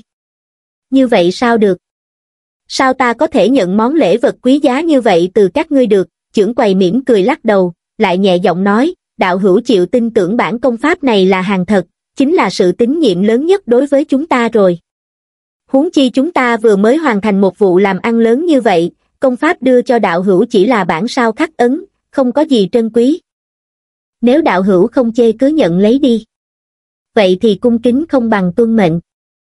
Như vậy sao được? Sao ta có thể nhận món lễ vật quý giá như vậy từ các ngươi được? Chưởng quầy mỉm cười lắc đầu, lại nhẹ giọng nói, đạo hữu chịu tin tưởng bản công pháp này là hàng thật, chính là sự tín nhiệm lớn nhất đối với chúng ta rồi. Huống chi chúng ta vừa mới hoàn thành một vụ làm ăn lớn như vậy, công pháp đưa cho đạo hữu chỉ là bản sao khắc ấn, không có gì trân quý. Nếu đạo hữu không chê cứ nhận lấy đi. Vậy thì cung kính không bằng tuân mệnh.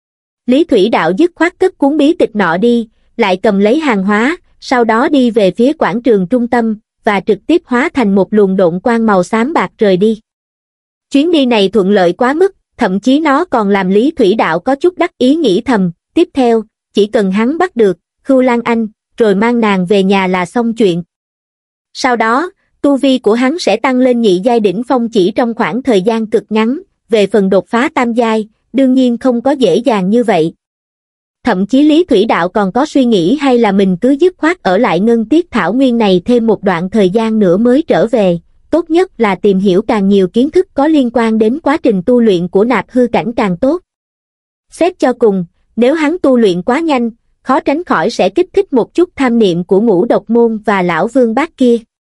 Lý Thủy Đạo dứt khoát cất cuốn bí tịch nọ đi, lại cầm lấy hàng hóa, sau đó đi về phía quảng trường trung tâm, và trực tiếp hóa thành một luồng độn quang màu xám bạc rời đi. Chuyến đi này thuận lợi quá mức, thậm chí nó còn làm Lý Thủy Đạo có chút đắc ý nghĩ thầm, tiếp theo, chỉ cần hắn bắt được Khưu Lan Anh, rồi mang nàng về nhà là xong chuyện. Sau đó, tu vi của hắn sẽ tăng lên nhị giai đỉnh phong chỉ trong khoảng thời gian cực ngắn, về phần đột phá tam giai, đương nhiên không có dễ dàng như vậy. Thậm chí Lý Thủy Đạo còn có suy nghĩ hay là mình cứ dứt khoát ở lại Ngân Tiết Thảo Nguyên này thêm một đoạn thời gian nữa mới trở về, tốt nhất là tìm hiểu càng nhiều kiến thức có liên quan đến quá trình tu luyện của nạp hư cảnh càng tốt. Xét cho cùng, nếu hắn tu luyện quá nhanh, khó tránh khỏi sẽ kích thích một chút tham niệm của Ngũ Độc Môn và lão Vương Bác kia.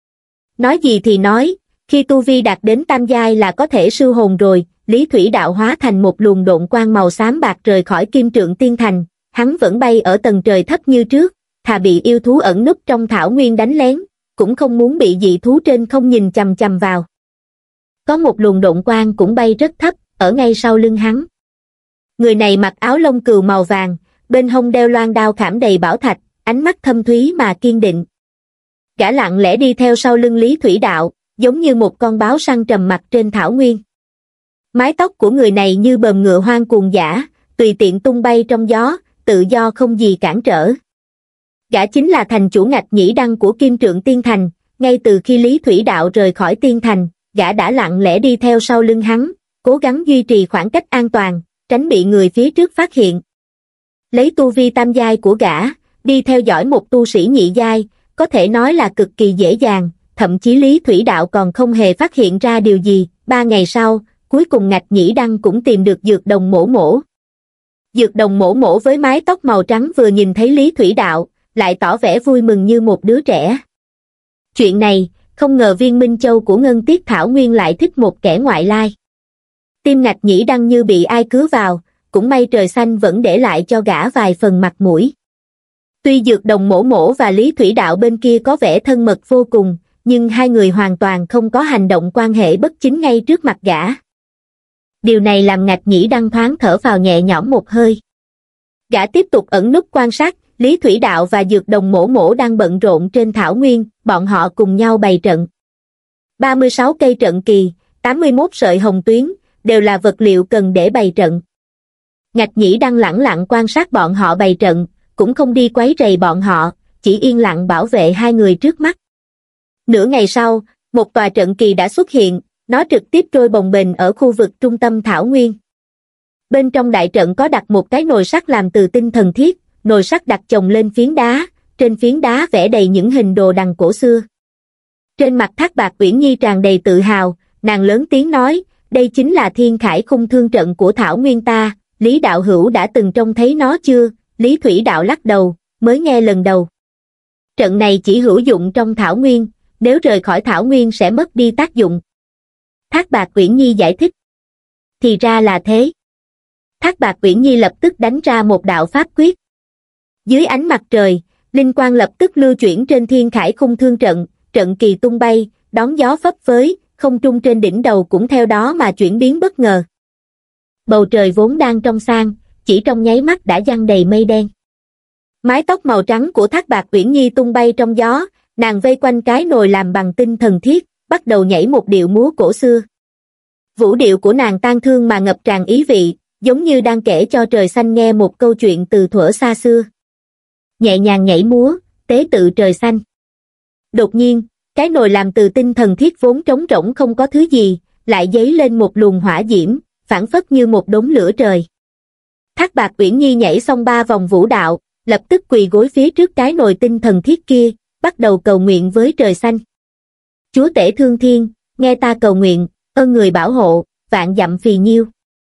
Nói gì thì nói, khi tu vi đạt đến tam giai là có thể sư hồn rồi. Lý Thủy Đạo hóa thành một luồng độn quang màu xám bạc rời khỏi Kim Trượng Tiên Thành, hắn vẫn bay ở tầng trời thấp như trước, thà bị yêu thú ẩn núp trong thảo nguyên đánh lén, cũng không muốn bị dị thú trên không nhìn chằm chằm vào. Có một luồng độn quang cũng bay rất thấp, ở ngay sau lưng hắn. Người này mặc áo lông cừu màu vàng, bên hông đeo loan đao khảm đầy bảo thạch, ánh mắt thâm thúy mà kiên định. Gã lặng lẽ đi theo sau lưng Lý Thủy Đạo, giống như một con báo săn trầm mặc trên thảo nguyên. Mái tóc của người này như bờm ngựa hoang cuồng dã, tùy tiện tung bay trong gió, tự do không gì cản trở. Gã chính là thành chủ Ngạch Nhĩ Đăng của Kim Trượng Tiên Thành, ngay từ khi Lý Thủy Đạo rời khỏi Tiên Thành, gã đã lặng lẽ đi theo sau lưng hắn, cố gắng duy trì khoảng cách an toàn, tránh bị người phía trước phát hiện. Lấy tu vi tam giai của gã, đi theo dõi một tu sĩ nhị giai, có thể nói là cực kỳ dễ dàng, thậm chí Lý Thủy Đạo còn không hề phát hiện ra điều gì. Ba ngày sau, cuối cùng Ngạch Nhĩ Đăng cũng tìm được Dược Đồng Mổ Mổ. Dược Đồng Mổ Mổ với mái tóc màu trắng vừa nhìn thấy Lý Thủy Đạo, lại tỏ vẻ vui mừng như một đứa trẻ. Chuyện này, không ngờ viên Minh Châu của Ngân Tiết Thảo Nguyên lại thích một kẻ ngoại lai. Tim Ngạch Nhĩ Đăng như bị ai cứa vào, cũng may trời xanh vẫn để lại cho gã vài phần mặt mũi. Tuy Dược Đồng Mổ Mổ và Lý Thủy Đạo bên kia có vẻ thân mật vô cùng, nhưng hai người hoàn toàn không có hành động quan hệ bất chính ngay trước mặt gã. Điều này làm Ngạch Nhĩ Đăng thoáng thở phào nhẹ nhõm một hơi. Gã tiếp tục ẩn núp quan sát, Lý Thủy Đạo và Dược Đồng Mổ Mổ đang bận rộn trên thảo nguyên, bọn họ cùng nhau bày trận. ba mươi sáu cây trận kỳ, tám mươi mốt sợi hồng tuyến, đều là vật liệu cần để bày trận. Ngạch Nhĩ Đăng lẳng lặng quan sát bọn họ bày trận, cũng không đi quấy rầy bọn họ, chỉ yên lặng bảo vệ hai người trước mắt. Nửa ngày sau, một tòa trận kỳ đã xuất hiện, nó trực tiếp trôi bồng bềnh ở khu vực trung tâm thảo nguyên. Bên trong đại trận có đặt một cái nồi sắt làm từ tinh thần thiết, nồi sắt đặt chồng lên phiến đá, trên phiến đá vẽ đầy những hình đồ đằng cổ xưa. Trên mặt Thác Bạt Uyển Nhi tràn đầy tự hào, nàng lớn tiếng nói, đây chính là Thiên Khải Khung Thương trận của thảo nguyên ta, Lý đạo hữu đã từng trông thấy nó chưa? Lý Thủy Đạo lắc đầu, mới nghe lần đầu. Trận này chỉ hữu dụng trong thảo nguyên, nếu rời khỏi thảo nguyên sẽ mất đi tác dụng. Thác Bạt Uyển Nhi giải thích. Thì ra là thế. Thác Bạt Uyển Nhi lập tức đánh ra một đạo pháp quyết. Dưới ánh mặt trời, linh quang lập tức lưu chuyển trên Thiên Khải Khung Thương trận, trận kỳ tung bay, đón gió phấp phới, không trung trên đỉnh đầu cũng theo đó mà chuyển biến bất ngờ. Bầu trời vốn đang trong xanh, chỉ trong nháy mắt đã giăng đầy mây đen. Mái tóc màu trắng của Thác Bạt Uyển Nhi tung bay trong gió, nàng vây quanh cái nồi làm bằng tinh thần thiết, bắt đầu nhảy một điệu múa cổ xưa. Vũ điệu của nàng tang thương mà ngập tràn ý vị, giống như đang kể cho trời xanh nghe một câu chuyện từ thuở xa xưa. Nhẹ nhàng nhảy múa, tế tự trời xanh. Đột nhiên, cái nồi làm từ tinh thần thiết vốn trống rỗng không có thứ gì, lại dấy lên một luồng hỏa diễm, phảng phất như một đống lửa trời. Thác Bạt Uyển Nhi nhảy xong ba vòng vũ đạo, lập tức quỳ gối phía trước cái nồi tinh thần thiết kia, bắt đầu cầu nguyện với trời xanh. Chúa tể thương thiên, nghe ta cầu nguyện, ơn người bảo hộ, vạn dặm phì nhiêu.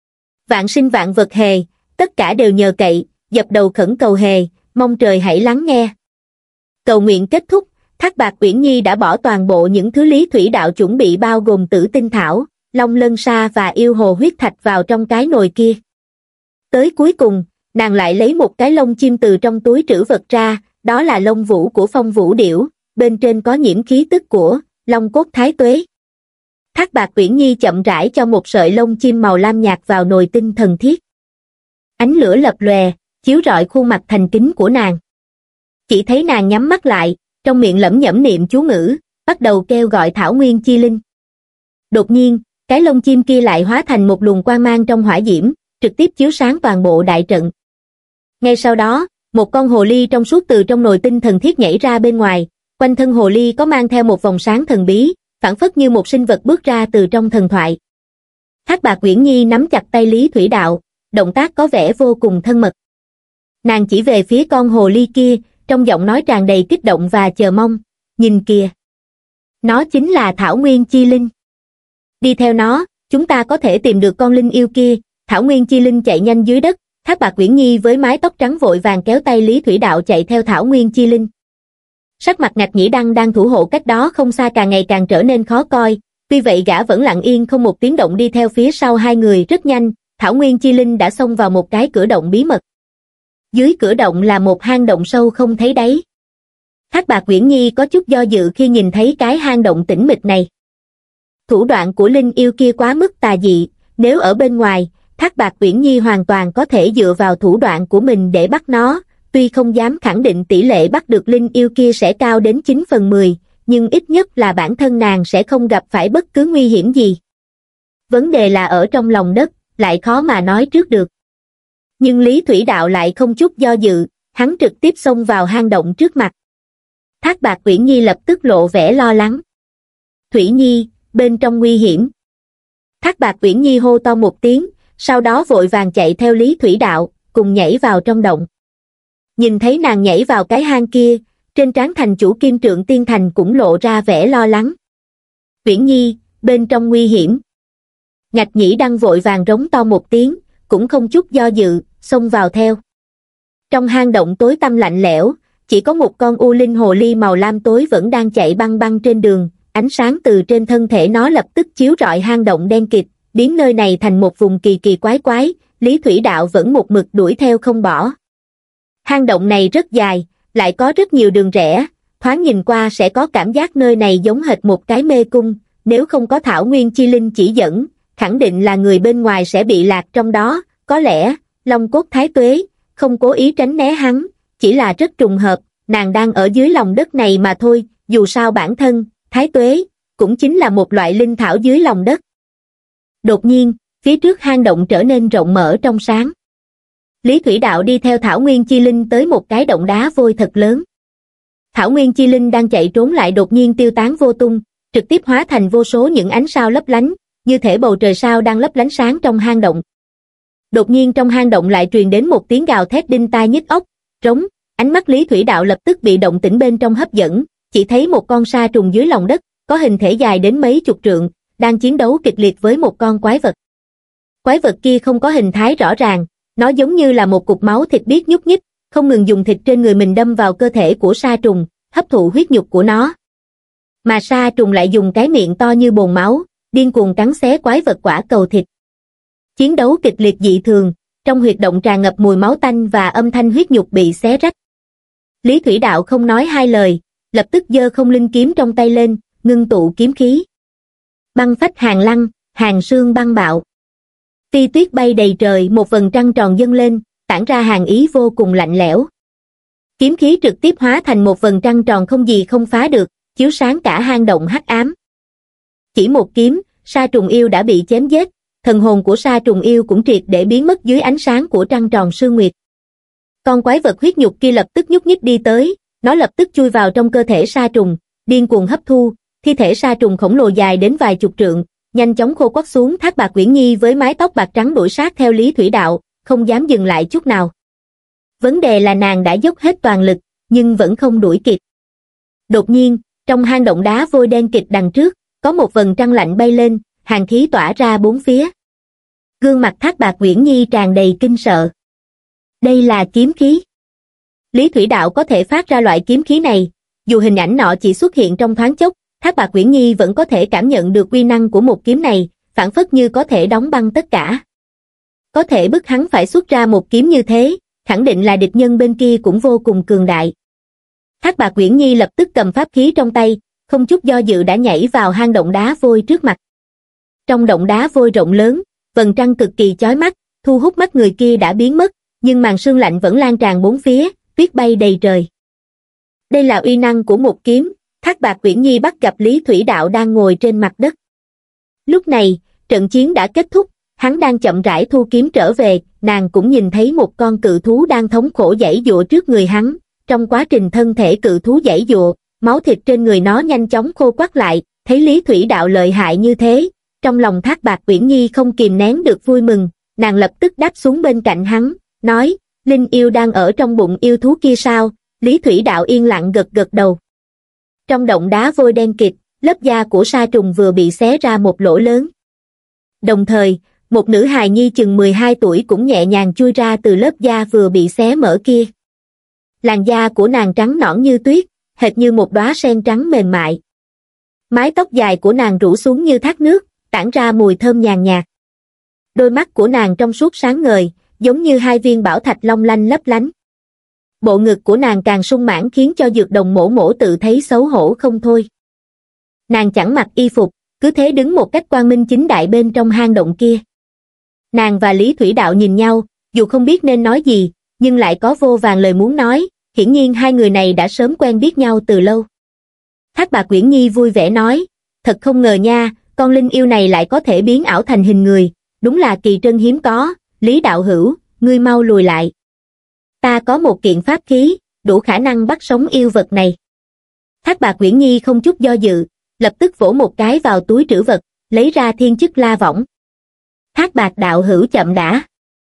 Vạn sinh vạn vật hề, tất cả đều nhờ cậy, dập đầu khẩn cầu hề, mong trời hãy lắng nghe. Cầu nguyện kết thúc, Thác Bạt Uyển Nhi đã bỏ toàn bộ những thứ Lý Thủy Đạo chuẩn bị bao gồm Tử Tinh Thảo, Long Lân Sa và yêu hồ huyết thạch vào trong cái nồi kia. Tới cuối cùng, nàng lại lấy một cái lông chim từ trong túi trữ vật ra, đó là lông vũ của Phong Vũ Điểu, bên trên có nhiễm khí tức của Long Cốt Thái Tuế. Thác Bạt Uyển Nhi chậm rãi cho một sợi lông chim màu lam nhạt vào nồi tinh thần thiết. Ánh lửa lập lòe, chiếu rọi khuôn mặt thành kính của nàng. Chỉ thấy nàng nhắm mắt lại, trong miệng lẩm nhẩm niệm chú ngữ, bắt đầu kêu gọi Thảo Nguyên Chi Linh. Đột nhiên, cái lông chim kia lại hóa thành một luồng quang mang trong hỏa diễm, trực tiếp chiếu sáng toàn bộ đại trận. Ngay sau đó, một con hồ ly trong suốt từ trong nồi tinh thần thiết nhảy ra bên ngoài, quanh thân hồ ly có mang theo một vòng sáng thần bí, phảng phất như một sinh vật bước ra từ trong thần thoại. Thác Bạt Uyển Nhi nắm chặt tay Lý Thủy Đạo, động tác có vẻ vô cùng thân mật. Nàng chỉ về phía con hồ ly kia, trong giọng nói tràn đầy kích động và chờ mong, nhìn kìa. Nó chính là Thảo Nguyên Chi Linh. Đi theo nó, chúng ta có thể tìm được con linh yêu kia. Thảo Nguyên Chi Linh chạy nhanh dưới đất, Thác Bạt Uyển Nhi với mái tóc trắng vội vàng kéo tay Lý Thủy Đạo chạy theo Thảo Nguyên Chi Linh. Sắc mặt Ngạc Nhĩ Đăng đang thủ hộ cách đó không xa càng ngày càng trở nên khó coi, tuy vậy gã vẫn lặng yên không một tiếng động đi theo phía sau hai người. Rất nhanh, Thảo Nguyên Chi Linh đã xông vào một cái cửa động bí mật. Dưới cửa động là một hang động sâu không thấy đáy. Thác Bạt Uyển Nhi có chút do dự khi nhìn thấy cái hang động tĩnh mịch này. Thủ đoạn của linh yêu kia quá mức tà dị, nếu ở bên ngoài, Thác Bạt Uyển Nhi hoàn toàn có thể dựa vào thủ đoạn của mình để bắt nó, tuy không dám khẳng định tỷ lệ bắt được linh yêu kia sẽ cao đến chín phần mười, nhưng ít nhất là bản thân nàng sẽ không gặp phải bất cứ nguy hiểm gì. Vấn đề là ở trong lòng đất, lại khó mà nói trước được. Nhưng Lý Thủy Đạo lại không chút do dự, hắn trực tiếp xông vào hang động trước mặt. Thác Bạt Uyển Nhi lập tức lộ vẻ lo lắng. Thủy Nhi, bên trong nguy hiểm. Thác Bạt Uyển Nhi hô to một tiếng, sau đó vội vàng chạy theo Lý Thủy Đạo, cùng nhảy vào trong động. Nhìn thấy nàng nhảy vào cái hang kia, trên trán thành chủ Kim Trượng Tiên Thành cũng lộ ra vẻ lo lắng. Uyển Nhi, bên trong nguy hiểm. Ngạc Nhĩ Đăng vội vàng rống to một tiếng, cũng không chút do dự, xông vào theo. Trong hang động tối tăm lạnh lẽo, chỉ có một con u linh hồ ly màu lam tối vẫn đang chạy băng băng trên đường, ánh sáng từ trên thân thể nó lập tức chiếu rọi hang động đen kịt, biến nơi này thành một vùng kỳ kỳ quái quái. Lý Thủy Đạo vẫn một mực đuổi theo không bỏ. Hang động này rất dài, lại có rất nhiều đường rẽ, thoáng nhìn qua sẽ có cảm giác nơi này giống hệt một cái mê cung, nếu không có Thảo Nguyên Chi Linh chỉ dẫn, khẳng định là người bên ngoài sẽ bị lạc trong đó. Có lẽ, Long Cốt Thái Tuế không cố ý tránh né hắn, chỉ là rất trùng hợp, nàng đang ở dưới lòng đất này mà thôi, dù sao bản thân, Thái Tuế, cũng chính là một loại linh thảo dưới lòng đất. Đột nhiên, phía trước hang động trở nên rộng mở trong sáng. Lý Thủy Đạo đi theo Thảo Nguyên Chi Linh tới một cái động đá vôi thật lớn. Thảo Nguyên Chi Linh đang chạy trốn lại đột nhiên tiêu tán vô tung, trực tiếp hóa thành vô số những ánh sao lấp lánh, như thể bầu trời sao đang lấp lánh sáng trong hang động. Đột nhiên trong hang động lại truyền đến một tiếng gào thét đinh tai nhức óc, trống, ánh mắt Lý Thủy Đạo lập tức bị động tĩnh bên trong hấp dẫn, chỉ thấy một con sa trùng dưới lòng đất, có hình thể dài đến mấy chục trượng, đang chiến đấu kịch liệt với một con quái vật. Quái vật kia không có hình thái rõ ràng, nó giống như là một cục máu thịt biết nhúc nhích, không ngừng dùng thịt trên người mình đâm vào cơ thể của sa trùng, hấp thụ huyết nhục của nó. Mà sa trùng lại dùng cái miệng to như bồn máu, điên cuồng cắn xé quái vật quả cầu thịt. Chiến đấu kịch liệt dị thường, trong huyệt động tràn ngập mùi máu tanh và âm thanh huyết nhục bị xé rách. Lý Thủy Đạo không nói hai lời, lập tức giơ không linh kiếm trong tay lên, ngưng tụ kiếm khí. Băng phách hàng lăng, hàng sương băng bạo. Phi tuyết bay đầy trời, một vầng trăng tròn dâng lên, tản ra hàn ý vô cùng lạnh lẽo. Kiếm khí trực tiếp hóa thành một vầng trăng tròn không gì không phá được, chiếu sáng cả hang động hắc ám. Chỉ một kiếm, sa trùng yêu đã bị chém giết, thần hồn của sa trùng yêu cũng triệt để biến mất dưới ánh sáng của trăng tròn sương nguyệt. Con quái vật huyết nhục kia lập tức nhúc nhích đi tới, nó lập tức chui vào trong cơ thể sa trùng, điên cuồng hấp thu, thi thể sa trùng khổng lồ dài đến vài chục trượng, nhanh chóng khô quắt xuống. Thác Bạt Uyển Nhi với mái tóc bạc trắng đuổi sát theo Lý Thủy Đạo, không dám dừng lại chút nào. Vấn đề là nàng đã dốc hết toàn lực, nhưng vẫn không đuổi kịp. Đột nhiên, Trong hang động đá vôi đen kịt đằng trước, có một vầng trăng lạnh bay lên, hàn khí tỏa ra bốn phía. Gương mặt Thác Bạt Uyển Nhi tràn đầy kinh sợ. Đây là kiếm khí. Lý Thủy Đạo có thể phát ra loại kiếm khí này, dù hình ảnh nọ chỉ xuất hiện trong thoáng chốc, Thác Bạt Uyển Nhi vẫn có thể cảm nhận được uy năng của một kiếm này, phảng phất như có thể đóng băng tất cả. Có thể bức hắn phải xuất ra một kiếm như thế, khẳng định là địch nhân bên kia cũng vô cùng cường đại. Thác Bạt Uyển Nhi lập tức cầm pháp khí trong tay, không chút do dự đã nhảy vào hang động đá vôi trước mặt. Trong động đá vôi rộng lớn, vầng trăng cực kỳ chói mắt, thu hút mắt người kia đã biến mất, nhưng màn sương lạnh vẫn lan tràn bốn phía, tuyết bay đầy trời. Đây là uy năng của một kiếm. Thác Bạt Uyển Nhi bắt gặp Lý Thủy Đạo đang ngồi trên mặt đất. Lúc này, trận chiến đã kết thúc, hắn đang chậm rãi thu kiếm trở về, nàng cũng nhìn thấy một con cự thú đang thống khổ giãy giụa trước người hắn. Trong quá trình thân thể cự thú giãy giụa, máu thịt trên người nó nhanh chóng khô quắt lại, thấy Lý Thủy Đạo lợi hại như thế, trong lòng Thác Bạt Uyển Nhi không kìm nén được vui mừng, nàng lập tức đáp xuống bên cạnh hắn, nói, Linh yêu đang ở trong bụng yêu thú kia sao? Lý Thủy Đạo yên lặng gật gật đầu. Trong động đá vôi đen kịt, lớp da của sa trùng vừa bị xé ra một lỗ lớn. Đồng thời, một nữ hài nhi chừng mười hai tuổi cũng nhẹ nhàng chui ra từ lớp da vừa bị xé mở kia. Làn da của nàng trắng nõn như tuyết, hệt như một đóa sen trắng mềm mại. Mái tóc dài của nàng rủ xuống như thác nước, tản ra mùi thơm nhàn nhạt. Đôi mắt của nàng trong suốt sáng ngời, giống như hai viên bảo thạch long lanh lấp lánh. Bộ ngực của nàng càng sung mãn khiến cho Dược Đồng Mỗ Mỗ tự thấy xấu hổ không thôi. Nàng chẳng mặc y phục, cứ thế đứng một cách quang minh chính đại bên trong hang động kia. Nàng và Lý Thủy Đạo nhìn nhau, dù không biết nên nói gì, nhưng lại có vô vàn lời muốn nói, hiển nhiên hai người này đã sớm quen biết nhau từ lâu. Thác Bạt Uyển Nhi vui vẻ nói, thật không ngờ nha, con linh yêu này lại có thể biến ảo thành hình người, đúng là kỳ trân hiếm có. Lý đạo hữu, ngươi mau lùi lại. Ta có một kiện pháp khí, đủ khả năng bắt sống yêu vật này. Thác Bạt Uyển Nhi không chút do dự, lập tức vỗ một cái vào túi trữ vật, lấy ra thiên chức la võng. Thác Bạt đạo hữu chậm đã.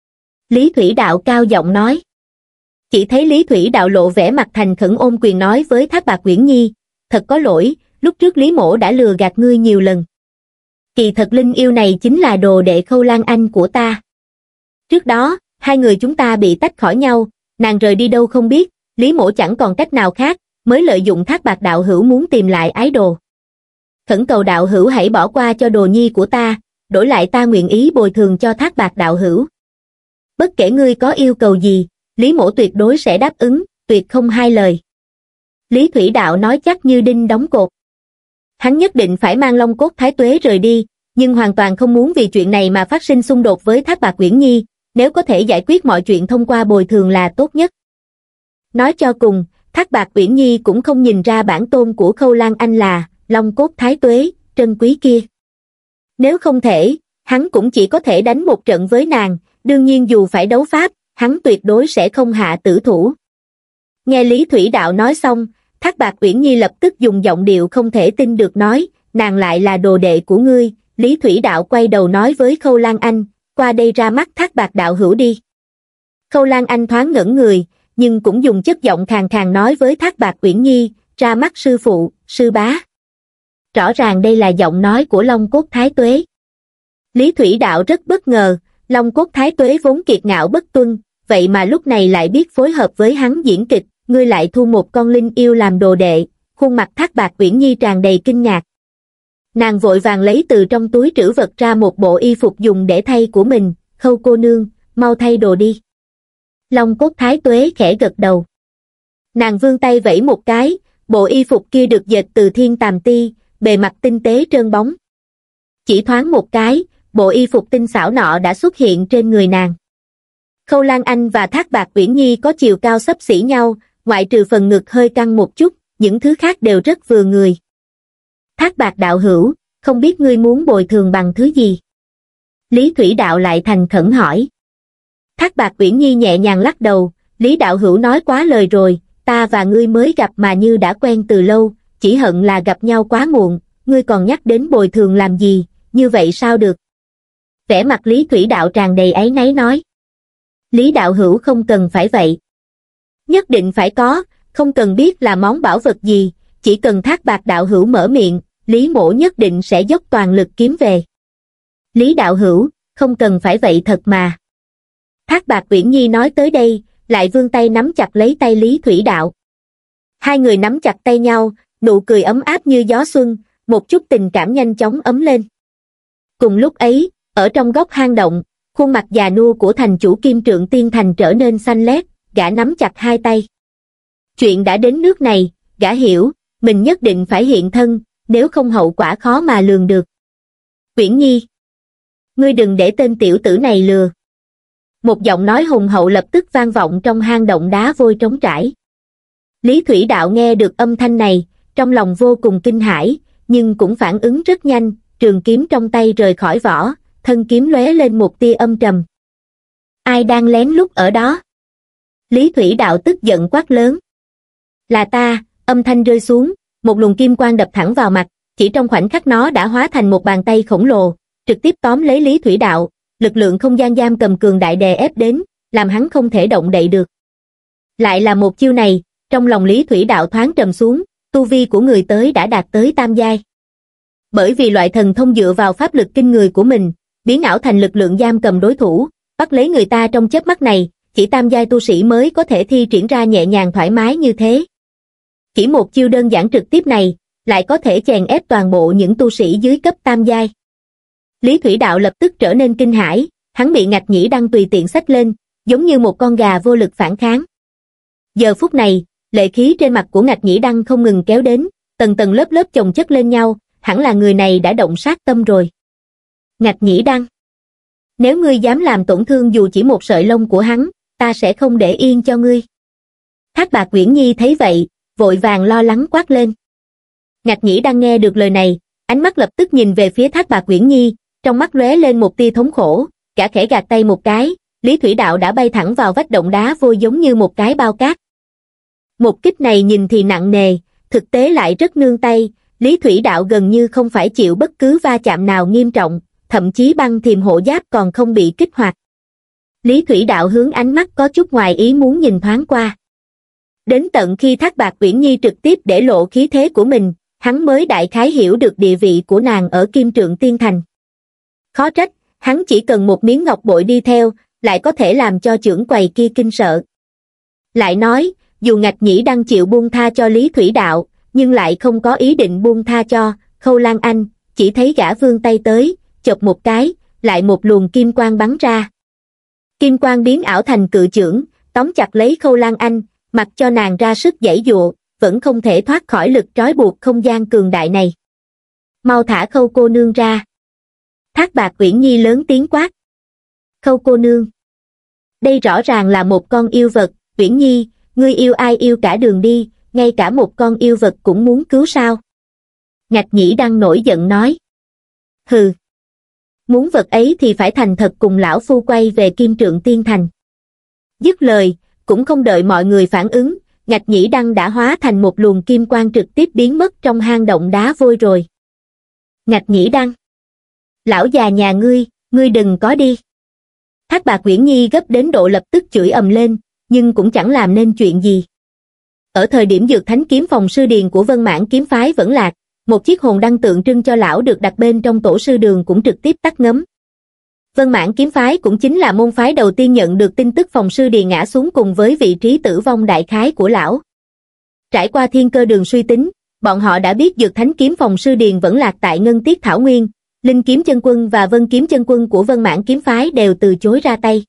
Lý Thủy Đạo cao giọng nói. Chỉ thấy Lý Thủy Đạo lộ vẻ mặt thành khẩn ôm quyền nói với Thác Bạt Uyển Nhi, thật có lỗi, lúc trước Lý mỗ đã lừa gạt ngươi nhiều lần. Kỳ thật linh yêu này chính là đồ đệ Khâu Lan Anh của ta. Trước đó, hai người chúng ta bị tách khỏi nhau, nàng rời đi đâu không biết, Lý mỗ chẳng còn cách nào khác, mới lợi dụng Thác Bạt đạo hữu muốn tìm lại ái đồ. Khẩn cầu đạo hữu hãy bỏ qua cho đồ nhi của ta, đổi lại ta nguyện ý bồi thường cho Thác Bạt đạo hữu. Bất kể ngươi có yêu cầu gì, Lý mỗ tuyệt đối sẽ đáp ứng, tuyệt không hai lời. Lý Thủy Đạo nói chắc như đinh đóng cột. Hắn nhất định phải mang Long Cốt Thái Tuế rời đi, nhưng hoàn toàn không muốn vì chuyện này mà phát sinh xung đột với Thác Bạt Uyển Nhi, nếu có thể giải quyết mọi chuyện thông qua bồi thường là tốt nhất. Nói cho cùng, Thác Bạt Uyển Nhi cũng không nhìn ra bản tôn của Khâu Lan Anh là Long Cốt Thái Tuế, trân quý kia. Nếu không thể, hắn cũng chỉ có thể đánh một trận với nàng, đương nhiên dù phải đấu pháp, hắn tuyệt đối sẽ không hạ tử thủ. Nghe Lý Thủy Đạo nói xong, Thác Bạt Uyển Nhi lập tức dùng giọng điệu không thể tin được nói, nàng lại là đồ đệ của ngươi. Lý Thủy Đạo quay đầu nói với Khâu Lan Anh, qua đây ra mắt Thác Bạt đạo hữu đi. Khâu Lan Anh thoáng ngẩn người, nhưng cũng dùng chất giọng khàn khàn nói với Thác Bạt Uyển Nhi, ra mắt sư phụ, sư bá. Rõ ràng đây là giọng nói của Long Cốt Thái Tuế. Lý Thủy Đạo rất bất ngờ, Long Cốt Thái Tuế vốn kiệt ngạo bất tuân, vậy mà lúc này lại biết phối hợp với hắn diễn kịch, ngươi lại thu một con linh yêu làm đồ đệ, khuôn mặt Thác Bạt Uyển Nhi tràn đầy kinh ngạc. Nàng vội vàng lấy từ trong túi trữ vật ra một bộ y phục dùng để thay của mình, Khâu cô nương, mau thay đồ đi. Long Cốt Thái Tuế khẽ gật đầu. Nàng vươn tay vẫy một cái, bộ y phục kia được dệt từ thiên tàm ti, bề mặt tinh tế trơn bóng. Chỉ thoáng một cái, bộ y phục tinh xảo nọ đã xuất hiện trên người nàng. Khâu Lan Anh và Thác Bạt Uyển Nhi có chiều cao xấp xỉ nhau, ngoại trừ phần ngực hơi căng một chút, những thứ khác đều rất vừa người. Thác Bạt đạo hữu, không biết ngươi muốn bồi thường bằng thứ gì? Lý Thủy Đạo lại thành khẩn hỏi. Thác Bạt Uyển Nhi nhẹ nhàng lắc đầu, Lý đạo hữu nói quá lời rồi, ta và ngươi mới gặp mà như đã quen từ lâu, chỉ hận là gặp nhau quá muộn, ngươi còn nhắc đến bồi thường làm gì, như vậy sao được? Vẻ mặt Lý Thủy Đạo tràn đầy áy náy nói. Lý đạo hữu không cần phải vậy. Nhất định phải có, không cần biết là món bảo vật gì, chỉ cần Thác Bạt đạo hữu mở miệng, Lý mỗ nhất định sẽ dốc toàn lực kiếm về. Lý đạo hữu, không cần phải vậy thật mà. Thác Bạt Uyển Nhi nói tới đây, lại vươn tay nắm chặt lấy tay Lý Thủy Đạo. Hai người nắm chặt tay nhau, nụ cười ấm áp như gió xuân, một chút tình cảm nhanh chóng ấm lên. Cùng lúc ấy, ở trong góc hang động, khuôn mặt già nua của thành chủ Kim Trượng Tiên Thành trở nên xanh lét, gã nắm chặt hai tay. Chuyện đã đến nước này, gã hiểu, mình nhất định phải hiện thân, nếu không hậu quả khó mà lường được. Uyển Nhi, ngươi đừng để tên tiểu tử này lừa. Một giọng nói hùng hậu lập tức vang vọng trong hang động đá vôi trống trải. Lý Thủy Đạo nghe được âm thanh này, trong lòng vô cùng kinh hãi, nhưng cũng phản ứng rất nhanh, trường kiếm trong tay rời khỏi vỏ, thân kiếm lóe lên một tia âm trầm. Ai đang lén lút ở đó? Lý Thủy Đạo tức giận quát lớn. Là ta, âm thanh rơi xuống, một luồng kim quang đập thẳng vào mặt, chỉ trong khoảnh khắc nó đã hóa thành một bàn tay khổng lồ, trực tiếp tóm lấy Lý Thủy Đạo, lực lượng không gian giam cầm cường đại đè ép đến, làm hắn không thể động đậy được. Lại là một chiêu này, trong lòng Lý Thủy Đạo thoáng trầm xuống, tu vi của người tới đã đạt tới tam giai. Bởi vì loại thần thông dựa vào pháp lực kinh người của mình, biến ảo thành lực lượng giam cầm đối thủ, bắt lấy người ta trong chớp mắt này, chỉ tam giai tu sĩ mới có thể thi triển ra nhẹ nhàng thoải mái như thế. Chỉ một chiêu đơn giản trực tiếp này, lại có thể chèn ép toàn bộ những tu sĩ dưới cấp tam giai. Lý Thủy Đạo lập tức trở nên kinh hãi, hắn bị Ngạch Nhĩ Đăng tùy tiện xách lên, giống như một con gà vô lực phản kháng. Giờ phút này, lệ khí trên mặt của Ngạch Nhĩ Đăng không ngừng kéo đến, tầng tầng lớp lớp chồng chất lên nhau, hẳn là người này đã động sát tâm rồi. Ngạch Nhĩ Đăng, nếu ngươi dám làm tổn thương dù chỉ một sợi lông của hắn, ta sẽ không để yên cho ngươi. Thác Bạt Uyển Nhi thấy vậy, vội vàng lo lắng quát lên. Ngạch Nhĩ Đăng nghe được lời này, ánh mắt lập tức nhìn về phía Thác Bạt Uyển Nhi, trong mắt lóe lên một tia thống khổ, cả khẽ gạt tay một cái, Lý Thủy Đạo đã bay thẳng vào vách động đá vôi giống như một cái bao cát. Một kích này nhìn thì nặng nề, thực tế lại rất nương tay, Lý Thủy Đạo gần như không phải chịu bất cứ va chạm nào nghiêm trọng, thậm chí băng thiềm hộ giáp còn không bị kích hoạt. Lý Thủy Đạo hướng ánh mắt có chút ngoài ý muốn nhìn thoáng qua. Đến tận khi Thác Bạt Uyển Nhi trực tiếp để lộ khí thế của mình, hắn mới đại khái hiểu được địa vị của nàng ở Kim Trượng Tiên Thành. Khó trách, hắn chỉ cần một miếng ngọc bội đi theo, lại có thể làm cho trưởng quầy kia kinh sợ. Lại nói, dù Ngạch Nhĩ Đăng chịu buông tha cho Lý Thủy Đạo, nhưng lại không có ý định buông tha cho Khâu Lan Anh, chỉ thấy gã vươn tay tới, chộp một cái, lại một luồng kim quang bắn ra. Kim quang biến ảo thành cự chưởng, tóm chặt lấy Khâu Lan Anh, mặc cho nàng ra sức giãy giụa, vẫn không thể thoát khỏi lực trói buộc không gian cường đại này. Mau thả Khâu cô nương ra. Thác Bạt Uyển Nhi lớn tiếng quát. Khâu cô nương. Đây rõ ràng là một con yêu vật, Uyển Nhi, ngươi yêu ai yêu cả đường đi, ngay cả một con yêu vật cũng muốn cứu sao? Ngạch Nhĩ Đăng nổi giận nói. Hừ. Muốn vật ấy thì phải thành thật cùng lão phu quay về Kim Trượng Tiên Thành. Dứt lời, cũng không đợi mọi người phản ứng, Ngạch Nhĩ Đăng đã hóa thành một luồng kim quang trực tiếp biến mất trong hang động đá vôi rồi. Ngạch Nhĩ Đăng. Lão già nhà ngươi, ngươi đừng có đi. Thác Bạt Uyển Nhi gấp đến độ lập tức chửi ầm lên, nhưng cũng chẳng làm nên chuyện gì. Ở thời điểm Dược Thánh kiếm phòng sư điền của Vân Mãn kiếm phái vẫn lạc, một chiếc hồn đăng tượng trưng cho lão được đặt bên trong tổ sư đường cũng trực tiếp tắt ngấm. Vân Mãn kiếm phái cũng chính là môn phái đầu tiên nhận được tin tức phòng sư điền ngã xuống cùng với vị trí tử vong đại khái của lão. Trải qua thiên cơ đường suy tính, bọn họ đã biết Dược Thánh kiếm phòng sư điền vẫn lạc tại Ngân Tiết Thảo Nguyên, Linh kiếm chân quân và Vân kiếm chân quân của Vân Mãn kiếm phái đều từ chối ra tay.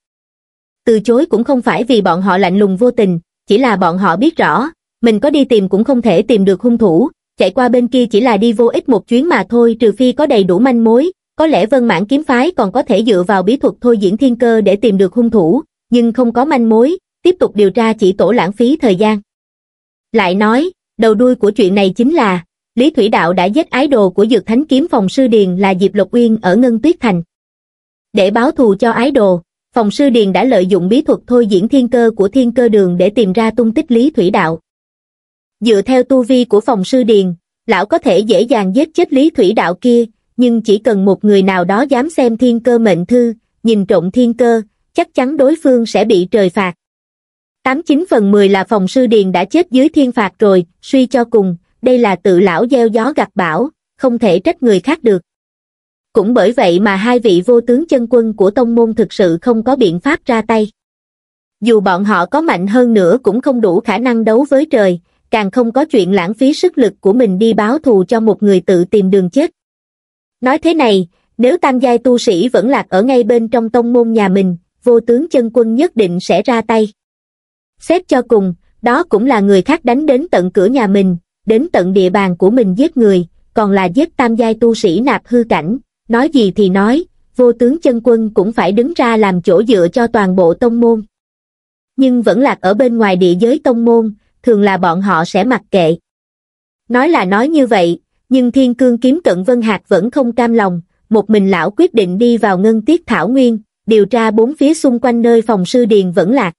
Từ chối cũng không phải vì bọn họ lạnh lùng vô tình, chỉ là bọn họ biết rõ, mình có đi tìm cũng không thể tìm được hung thủ, chạy qua bên kia chỉ là đi vô ích một chuyến mà thôi, trừ phi có đầy đủ manh mối, có lẽ Vân Mãn kiếm phái còn có thể dựa vào bí thuật thôi diễn thiên cơ để tìm được hung thủ, nhưng không có manh mối, tiếp tục điều tra chỉ tổ lãng phí thời gian. Lại nói, đầu đuôi của chuyện này chính là, Lý Thủy Đạo đã giết ái đồ của Dược Thánh kiếm phòng sư điền là Diệp Lộc Uyên ở Ngân Tuyết Thành. Để báo thù cho ái đồ, phòng sư điền đã lợi dụng bí thuật thôi diễn thiên cơ của thiên cơ đường để tìm ra tung tích Lý Thủy Đạo. Dựa theo tu vi của phòng sư điền, lão có thể dễ dàng giết chết Lý Thủy Đạo kia, nhưng chỉ cần một người nào đó dám xem thiên cơ mệnh thư, nhìn trộm thiên cơ, chắc chắn đối phương sẽ bị trời phạt. Tám chín phần mười là phòng sư điền đã chết dưới thiên phạt rồi, suy cho cùng, đây là tự lão gieo gió gặt bão, không thể trách người khác được. Cũng bởi vậy mà hai vị vô tướng chân quân của tông môn thực sự không có biện pháp ra tay. Dù bọn họ có mạnh hơn nữa cũng không đủ khả năng đấu với trời, càng không có chuyện lãng phí sức lực của mình đi báo thù cho một người tự tìm đường chết. Nói thế này, nếu tam giai tu sĩ vẫn lạc ở ngay bên trong tông môn nhà mình, vô tướng chân quân nhất định sẽ ra tay. Xét cho cùng, đó cũng là người khác đánh đến tận cửa nhà mình, đến tận địa bàn của mình giết người, còn là giết tam giai tu sĩ nạp hư cảnh, nói gì thì nói, vô tướng chân quân cũng phải đứng ra làm chỗ dựa cho toàn bộ tông môn. Nhưng vẫn lạc ở bên ngoài địa giới tông môn, thường là bọn họ sẽ mặc kệ. Nói là nói như vậy, nhưng Thiên Cương Kiếm Cận Vân Hạc vẫn không cam lòng, một mình lão quyết định đi vào Ngân Tiết Thảo Nguyên, điều tra bốn phía xung quanh nơi phòng sư điền vẫn lạc.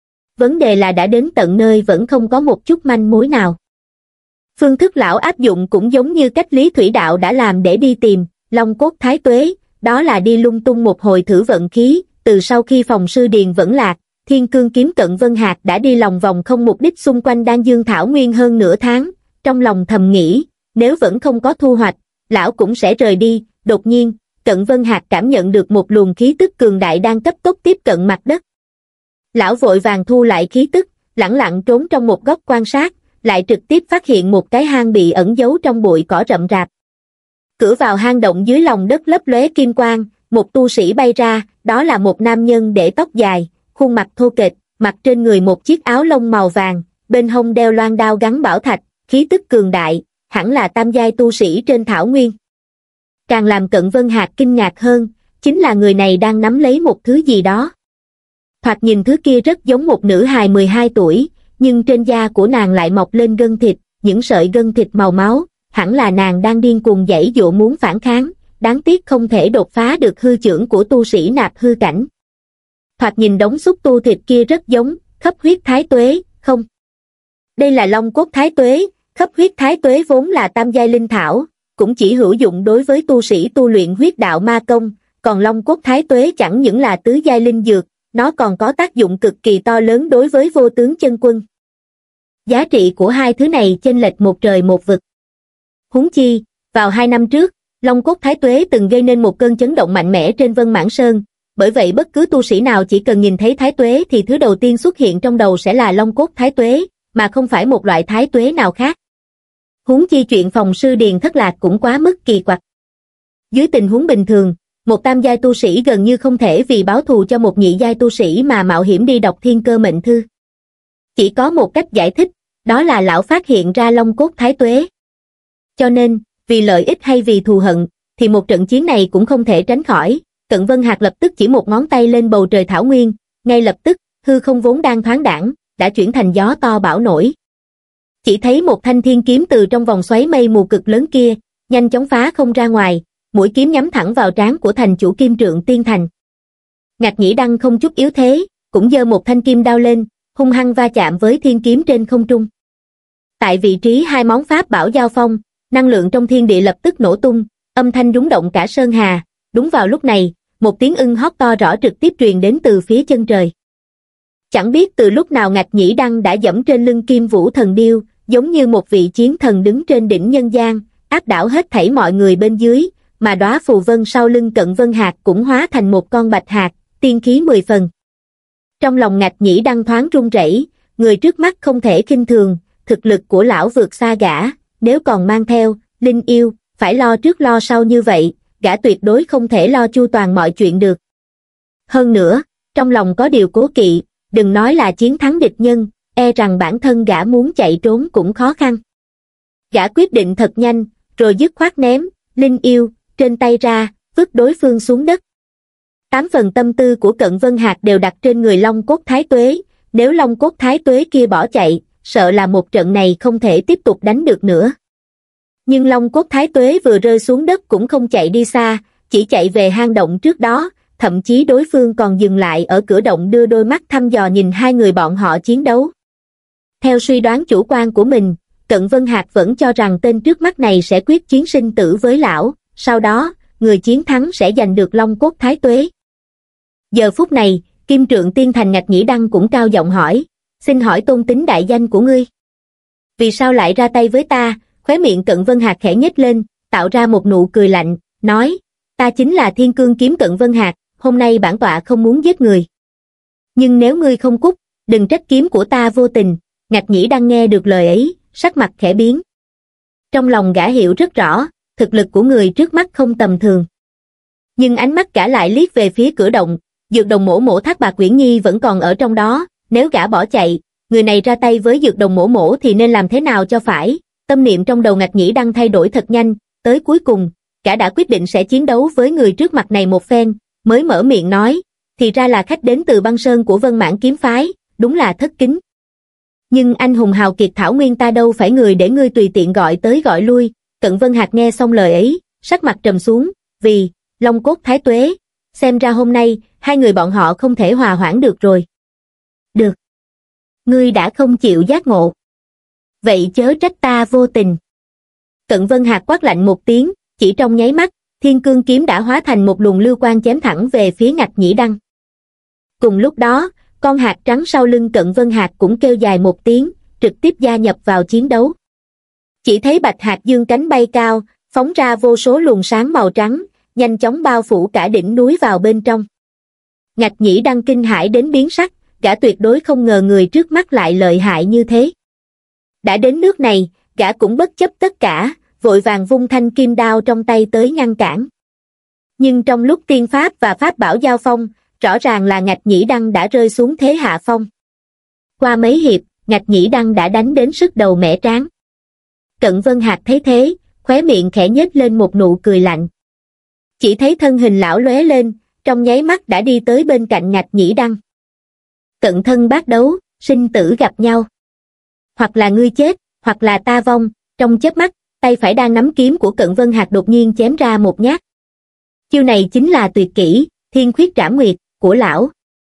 Vấn đề là đã đến tận nơi vẫn không có một chút manh mối nào. Phương thức lão áp dụng cũng giống như cách Lý Thủy Đạo đã làm để đi tìm Long Cốt Thái Tuế, đó là đi lung tung một hồi thử vận khí. Từ sau khi phòng sư điền vẫn lạc, Thiên Cương Kiếm Cận Vân Hạc đã đi lòng vòng không mục đích xung quanh Đan Dương Thảo Nguyên hơn nửa tháng, trong lòng thầm nghĩ, nếu vẫn không có thu hoạch, lão cũng sẽ rời đi. Đột nhiên, Cận Vân Hạc cảm nhận được một luồng khí tức cường đại đang cấp tốc tiếp cận mặt đất. Lão vội vàng thu lại khí tức, lẳng lặng trốn trong một góc quan sát, lại trực tiếp phát hiện một cái hang bị ẩn giấu trong bụi cỏ rậm rạp. Cửa vào hang động dưới lòng đất lấp lóe kim quang, một tu sĩ bay ra, đó là một nam nhân để tóc dài, khuôn mặt thô kệch, mặc trên người một chiếc áo lông màu vàng, bên hông đeo loan đao gắn bảo thạch, khí tức cường đại, hẳn là tam giai tu sĩ trên thảo nguyên. Càng làm Cận Vân Hạc kinh ngạc hơn, chính là người này đang nắm lấy một thứ gì đó. Thoạt nhìn thứ kia rất giống một nữ hài mười hai tuổi, nhưng trên da của nàng lại mọc lên gân thịt, những sợi gân thịt màu máu, hẳn là nàng đang điên cuồng giãy giụa muốn phản kháng, đáng tiếc không thể đột phá được hư chưởng của tu sĩ nạp hư cảnh. Thoạt nhìn đống xúc tu thịt kia rất giống Khắp Huyết Thái Tuế, không? Đây là Long Cốt Thái Tuế. Khắp Huyết Thái Tuế vốn là tam giai linh thảo, cũng chỉ hữu dụng đối với tu sĩ tu luyện huyết đạo ma công, còn Long Cốt Thái Tuế chẳng những là tứ giai linh dược, nó còn có tác dụng cực kỳ to lớn đối với vô tướng chân quân. Giá trị của hai thứ này chênh lệch một trời một vực. Huống chi, vào hai năm trước, Long Cốt Thái Tuế từng gây nên một cơn chấn động mạnh mẽ trên Vân Mãn Sơn, bởi vậy bất cứ tu sĩ nào chỉ cần nhìn thấy Thái Tuế thì thứ đầu tiên xuất hiện trong đầu sẽ là Long Cốt Thái Tuế, mà không phải một loại Thái Tuế nào khác. Huống chi chuyện phòng sư điền thất lạc cũng quá mức kỳ quặc. Dưới tình huống bình thường, một tam giai tu sĩ gần như không thể vì báo thù cho một nhị giai tu sĩ mà mạo hiểm đi đọc thiên cơ mệnh thư. Chỉ có một cách giải thích, đó là lão phát hiện ra Long Cốt Thái Tuế. Cho nên, vì lợi ích hay vì thù hận, thì một trận chiến này cũng không thể tránh khỏi. Cận Vân Hạc lập tức chỉ một ngón tay lên bầu trời thảo nguyên, ngay lập tức, hư không vốn đang thoáng đãng, đã chuyển thành gió to bão nổi. Chỉ thấy một thanh thiên kiếm từ trong vòng xoáy mây mù cực lớn kia, nhanh chóng phá không ra ngoài, mũi kiếm nhắm thẳng vào trán của thành chủ Kim Trượng Tiên Thành. Ngạc Nhĩ Đăng không chút yếu thế, cũng giơ một thanh kim đao lên, hung hăng va chạm với thiên kiếm trên không trung. Tại vị trí hai món pháp bảo giao phong, năng lượng trong thiên địa lập tức nổ tung, âm thanh rung động cả sơn hà. Đúng vào lúc này, một tiếng ưng hót to rõ trực tiếp truyền đến từ phía chân trời. Chẳng biết từ lúc nào Ngạc Nhĩ Đăng đã dẫm trên lưng Kim Vũ Thần Điêu, giống như một vị chiến thần đứng trên đỉnh nhân gian, áp đảo hết thảy mọi người bên dưới, mà đóa phù vân sau lưng Cận Vân Hạc cũng hóa thành một con bạch hạc, tiên khí mười phần. Trong lòng Ngạc Nhĩ Đăng thoáng run rẩy, người trước mắt không thể khinh thường, thực lực của lão vượt xa gã, nếu còn mang theo linh yêu, phải lo trước lo sau như vậy, gã tuyệt đối không thể lo chu toàn mọi chuyện được. Hơn nữa, trong lòng có điều cố kỵ, đừng nói là chiến thắng địch nhân, e rằng bản thân gã muốn chạy trốn cũng khó khăn. Gã quyết định thật nhanh, rồi dứt khoát ném linh yêu trên tay ra, vứt đối phương xuống đất. Tám phần tâm tư của Cận Vân Hạc đều đặt trên người Long Cốt Thái Tuế, nếu Long Cốt Thái Tuế kia bỏ chạy, sợ là một trận này không thể tiếp tục đánh được nữa. Nhưng Long Cốt Thái Tuế vừa rơi xuống đất cũng không chạy đi xa, chỉ chạy về hang động trước đó, thậm chí đối phương còn dừng lại ở cửa động đưa đôi mắt thăm dò nhìn hai người bọn họ chiến đấu. Theo suy đoán chủ quan của mình, Cận Vân Hạc vẫn cho rằng tên trước mắt này sẽ quyết chiến sinh tử với lão, sau đó, người chiến thắng sẽ giành được Long Cốt Thái Tuế. Giờ phút này, Kim Trượng Tiên Thành Ngạc Nhĩ Đăng cũng cao giọng hỏi, xin hỏi tôn tính đại danh của ngươi. Vì sao lại ra tay với ta, khóe miệng Cận Vân Hạc khẽ nhếch lên, tạo ra một nụ cười lạnh, nói, ta chính là Thiên Cương Kiếm Cận Vân Hạc, hôm nay bản tọa không muốn giết người. Nhưng nếu ngươi không cút, đừng trách kiếm của ta vô tình. Ngạch Nhĩ Đăng nghe được lời ấy, sắc mặt khẽ biến. Trong lòng gã hiểu rất rõ, thực lực của người trước mắt không tầm thường. Nhưng ánh mắt gã lại liếc về phía cửa động, dược đồng mổ mổ Thác Bạt Uyển Nhi vẫn còn ở trong đó, nếu gã bỏ chạy, người này ra tay với dược đồng mổ mổ thì nên làm thế nào cho phải. Tâm niệm trong đầu Ngạch Nhĩ Đăng thay đổi thật nhanh, tới cuối cùng, gã đã quyết định sẽ chiến đấu với người trước mặt này một phen, mới mở miệng nói, thì ra là khách đến từ băng sơn của Vân Mãn kiếm phái, đúng là thất kính. Nhưng anh hùng hào kiệt thảo nguyên ta đâu phải người để ngươi tùy tiện gọi tới gọi lui. Cận Vân Hạc nghe xong lời ấy, sắc mặt trầm xuống, vì, Long Cốt Thái Tuế, xem ra hôm nay, hai người bọn họ không thể hòa hoãn được rồi. Được. Ngươi đã không chịu giác ngộ. Vậy chớ trách ta vô tình. Cận Vân Hạc quát lạnh một tiếng, chỉ trong nháy mắt, Thiên Cương Kiếm đã hóa thành một luồng lưu quang chém thẳng về phía Ngạch Nhĩ Đăng. Cùng lúc đó, con hạt trắng sau lưng Cận Vân Hạc cũng kêu dài một tiếng, trực tiếp gia nhập vào chiến đấu. Chỉ thấy bạch hạt dương cánh bay cao, phóng ra vô số luồng sáng màu trắng, nhanh chóng bao phủ cả đỉnh núi vào bên trong. Ngạch Nhĩ Đăng kinh hãi đến biến sắc, gã tuyệt đối không ngờ người trước mắt lại lợi hại như thế. Đã đến nước này, gã cũng bất chấp tất cả, vội vàng vung thanh kim đao trong tay tới ngăn cản. Nhưng trong lúc tiên pháp và pháp bảo giao phong, rõ ràng là Ngạch Nhĩ Đăng đã rơi xuống thế hạ phong. Qua mấy hiệp, Ngạch Nhĩ Đăng đã đánh đến sức đầu mẻ trán. Cận Vân Hạc thấy thế, khóe miệng khẽ nhếch lên một nụ cười lạnh. Chỉ thấy thân hình lão lóe lên, trong nháy mắt đã đi tới bên cạnh Ngạch Nhĩ Đăng. Cận thân bát đấu, sinh tử gặp nhau. Hoặc là ngươi chết, hoặc là ta vong. Trong chớp mắt, tay phải đang nắm kiếm của Cận Vân Hạc đột nhiên chém ra một nhát. Chiêu này chính là tuyệt kỹ, Thiên Khuyết Trảm Nguyệt, của lão.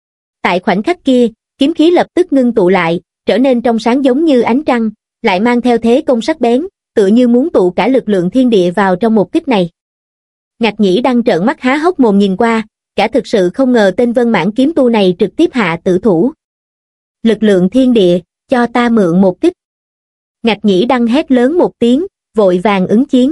Tại khoảnh khắc kia, kiếm khí lập tức ngưng tụ lại, trở nên trong sáng giống như ánh trăng, lại mang theo thế công sắc bén, tựa như muốn tụ cả lực lượng thiên địa vào trong một kích này. Ngạch Nhĩ Đăng trợn mắt há hốc mồm nhìn qua, cả thực sự không ngờ tên Vân Mãn kiếm tu này trực tiếp hạ tử thủ. Lực lượng thiên địa, cho ta mượn một kích. Ngạch Nhĩ Đăng hét lớn một tiếng, vội vàng ứng chiến.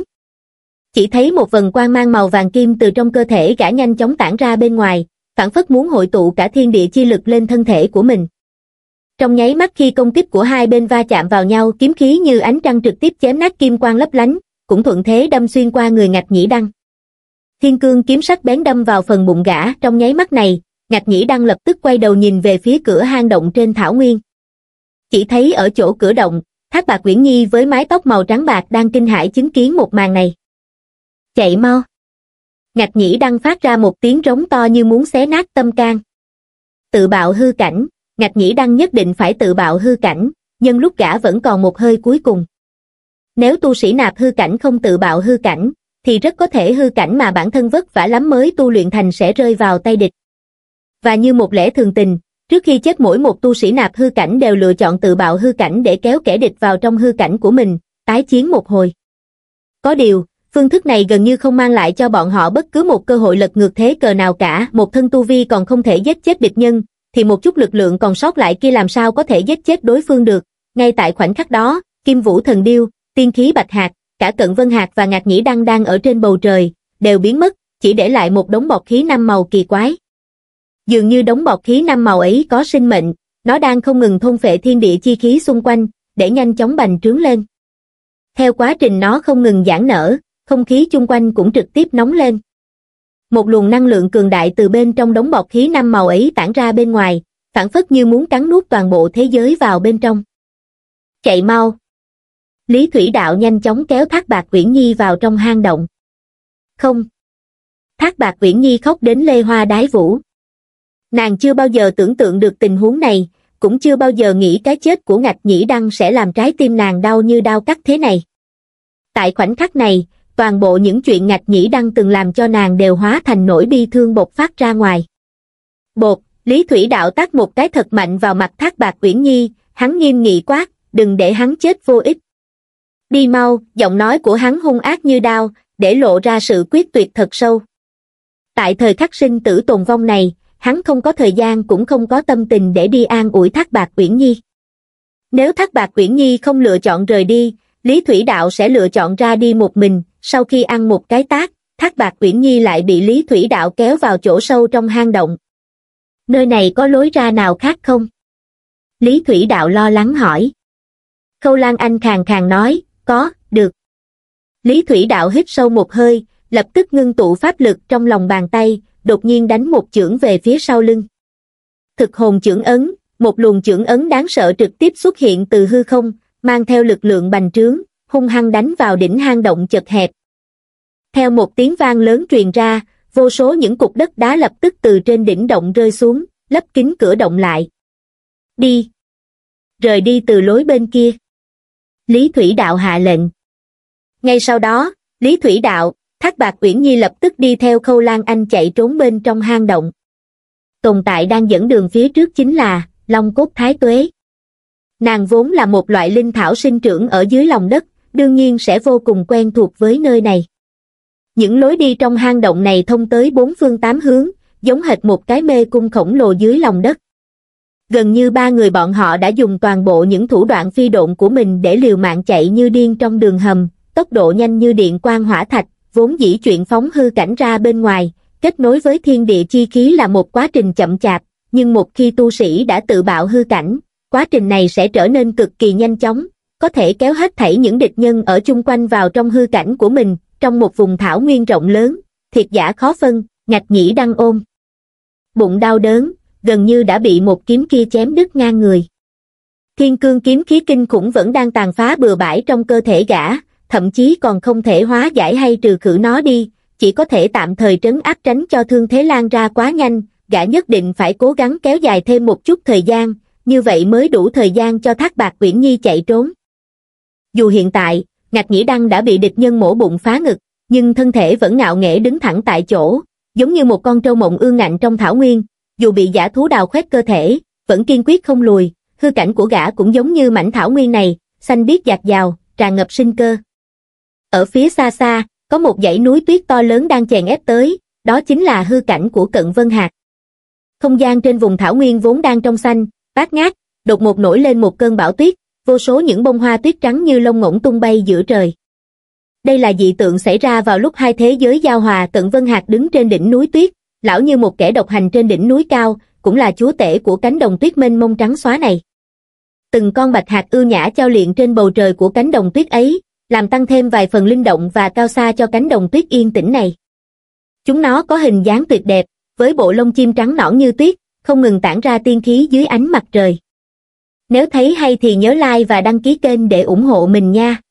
Chỉ thấy một vần quang mang màu vàng kim từ trong cơ thể gã nhanh chóng tản ra bên ngoài, phảng phất muốn hội tụ cả thiên địa chi lực lên thân thể của mình. Trong nháy mắt khi công kích của hai bên va chạm vào nhau, kiếm khí như ánh trăng trực tiếp chém nát kim quang lấp lánh, cũng thuận thế đâm xuyên qua người Ngạch Nhĩ Đăng. Thiên Cương kiếm sắc bén đâm vào phần bụng gã, trong nháy mắt này, Ngạch Nhĩ Đăng lập tức quay đầu nhìn về phía cửa hang động trên thảo nguyên. Chỉ thấy ở chỗ cửa động, Thác Bạt Uyển Nhi với mái tóc màu trắng bạc đang kinh hãi chứng kiến một màn này. Chạy mau! Ngạch Nhĩ Đăng phát ra một tiếng rống to như muốn xé nát tâm can. Tự bạo hư cảnh, Ngạch Nhĩ Đăng nhất định phải tự bạo hư cảnh, nhân lúc gã vẫn còn một hơi cuối cùng. Nếu tu sĩ nạp hư cảnh không tự bạo hư cảnh, thì rất có thể hư cảnh mà bản thân vất vả lắm mới tu luyện thành sẽ rơi vào tay địch. Và như một lẽ thường tình, trước khi chết mỗi một tu sĩ nạp hư cảnh đều lựa chọn tự bạo hư cảnh để kéo kẻ địch vào trong hư cảnh của mình, tái chiến một hồi. Có điều, phương thức này gần như không mang lại cho bọn họ bất cứ một cơ hội lật ngược thế cờ nào cả. Một thân tu vi còn không thể giết chết địch nhân, thì một chút lực lượng còn sót lại kia làm sao có thể giết chết đối phương được. Ngay tại khoảnh khắc đó, Kim Vũ Thần Điêu, Tiên Khí Bạch Hạc, cả Cận Vân Hạc và Ngạch Nhĩ Đăng đang ở trên bầu trời, đều biến mất, chỉ để lại một đống bọt khí năm màu kỳ quái. Dường như đống bọt khí năm màu ấy có sinh mệnh, nó đang không ngừng thôn phệ thiên địa chi khí xung quanh, để nhanh chóng bành trướng lên. Theo quá trình nó không ngừng giãn nở, không khí chung quanh cũng trực tiếp nóng lên. Một luồng năng lượng cường đại từ bên trong đống bọt khí năm màu ấy tản ra bên ngoài, phảng phất như muốn cắn nuốt toàn bộ thế giới vào bên trong. Chạy mau! Lý Thủy Đạo nhanh chóng kéo Thác Bạt Uyển Nhi vào trong hang động. Không! Thác Bạt Uyển Nhi khóc đến lê hoa đái vũ. Nàng chưa bao giờ tưởng tượng được tình huống này, cũng chưa bao giờ nghĩ cái chết của Ngạch Nhĩ Đăng sẽ làm trái tim nàng đau như đau cắt thế này. Tại khoảnh khắc này, toàn bộ những chuyện Ngạch Nhĩ Đăng từng làm cho nàng đều hóa thành nỗi bi thương bộc phát ra ngoài. Bột, Lý Thủy Đạo tát một cái thật mạnh vào mặt Thác Bạt Uyển Nhi, hắn nghiêm nghị quát, đừng để hắn chết vô ích. Đi mau, giọng nói của hắn hung ác như đao, để lộ ra sự quyết tuyệt thật sâu. Tại thời khắc sinh tử tồn vong này, hắn không có thời gian cũng không có tâm tình để đi an ủi Thác Bạt Uyển Nhi. Nếu Thác Bạt Uyển Nhi không lựa chọn rời đi, Lý Thủy Đạo sẽ lựa chọn ra đi một mình. Sau khi ăn một cái tát, Thác Bạt Uyển Nhi lại bị Lý Thủy Đạo kéo vào chỗ sâu trong hang động. Nơi này có lối ra nào khác không? Lý Thủy Đạo lo lắng hỏi. Khâu Lan Anh khàn khàn nói, có, được. Lý Thủy Đạo hít sâu một hơi, lập tức ngưng tụ pháp lực trong lòng bàn tay, đột nhiên đánh một chưởng về phía sau lưng. Thực hồn chưởng ấn, một luồng chưởng ấn đáng sợ trực tiếp xuất hiện từ hư không, mang theo lực lượng bành trướng, hung hăng đánh vào đỉnh hang động chật hẹp. Theo một tiếng vang lớn truyền ra, vô số những cục đất đá lập tức từ trên đỉnh động rơi xuống, lấp kín cửa động lại. Đi! Rời đi từ lối bên kia. Lý Thủy Đạo hạ lệnh. Ngay sau đó, Lý Thủy Đạo, Thác Bạt Uyển Nhi lập tức đi theo Khâu Lan Anh chạy trốn bên trong hang động. Tồn tại đang dẫn đường phía trước chính là Long Cốt Thái Tuế. Nàng vốn là một loại linh thảo sinh trưởng ở dưới lòng đất, đương nhiên sẽ vô cùng quen thuộc với nơi này. Những lối đi trong hang động này thông tới bốn phương tám hướng, giống hệt một cái mê cung khổng lồ dưới lòng đất. Gần như ba người bọn họ đã dùng toàn bộ những thủ đoạn phi độn của mình để liều mạng chạy như điên trong đường hầm, tốc độ nhanh như điện quang hỏa thạch, vốn dĩ chuyện phóng hư cảnh ra bên ngoài, kết nối với thiên địa chi khí là một quá trình chậm chạp, nhưng một khi tu sĩ đã tự bạo hư cảnh, quá trình này sẽ trở nên cực kỳ nhanh chóng, có thể kéo hết thảy những địch nhân ở chung quanh vào trong hư cảnh của mình, trong một vùng thảo nguyên rộng lớn, thiệt giả khó phân, Ngạch Nhĩ Đăng ôm bụng đau đớn, gần như đã bị một kiếm kia chém đứt ngang người. Thiên cương kiếm khí kinh khủng vẫn đang tàn phá bừa bãi trong cơ thể gã, thậm chí còn không thể hóa giải hay trừ khử nó đi, chỉ có thể tạm thời trấn áp tránh cho thương thế lan ra quá nhanh, gã nhất định phải cố gắng kéo dài thêm một chút thời gian, như vậy mới đủ thời gian cho Thác Bạt Uyển Nhi chạy trốn. Dù hiện tại, Ngạch Nhĩ Đăng đã bị địch nhân mổ bụng phá ngực, nhưng thân thể vẫn ngạo nghễ đứng thẳng tại chỗ, giống như một con trâu mộng ương ngạnh trong thảo nguyên, dù bị dã thú đào khoét cơ thể, vẫn kiên quyết không lùi, hư cảnh của gã cũng giống như mảnh thảo nguyên này, xanh biếc dạt dào, tràn ngập sinh cơ. Ở phía xa xa, có một dãy núi tuyết to lớn đang chèn ép tới, đó chính là hư cảnh của Cận Vân Hạc. Không gian trên vùng thảo nguyên vốn đang trong xanh, bát ngát, đột ngột nổi lên một cơn bão tuyết, vô số những bông hoa tuyết trắng như lông ngỗng tung bay giữa trời. Đây là dị tượng xảy ra vào lúc hai thế giới giao hòa. Cận Vân Hạc đứng trên đỉnh núi tuyết, lão như một kẻ độc hành trên đỉnh núi cao, cũng là chúa tể của cánh đồng tuyết mênh mông trắng xóa này. Từng con bạch hạc ưu nhã chao liệng trên bầu trời của cánh đồng tuyết ấy, làm tăng thêm vài phần linh động và cao xa cho cánh đồng tuyết yên tĩnh này. Chúng nó có hình dáng tuyệt đẹp, với bộ lông chim trắng nõn như tuyết, không ngừng tản ra tiên khí dưới ánh mặt trời. Nếu thấy hay thì nhớ like và đăng ký kênh để ủng hộ mình nha.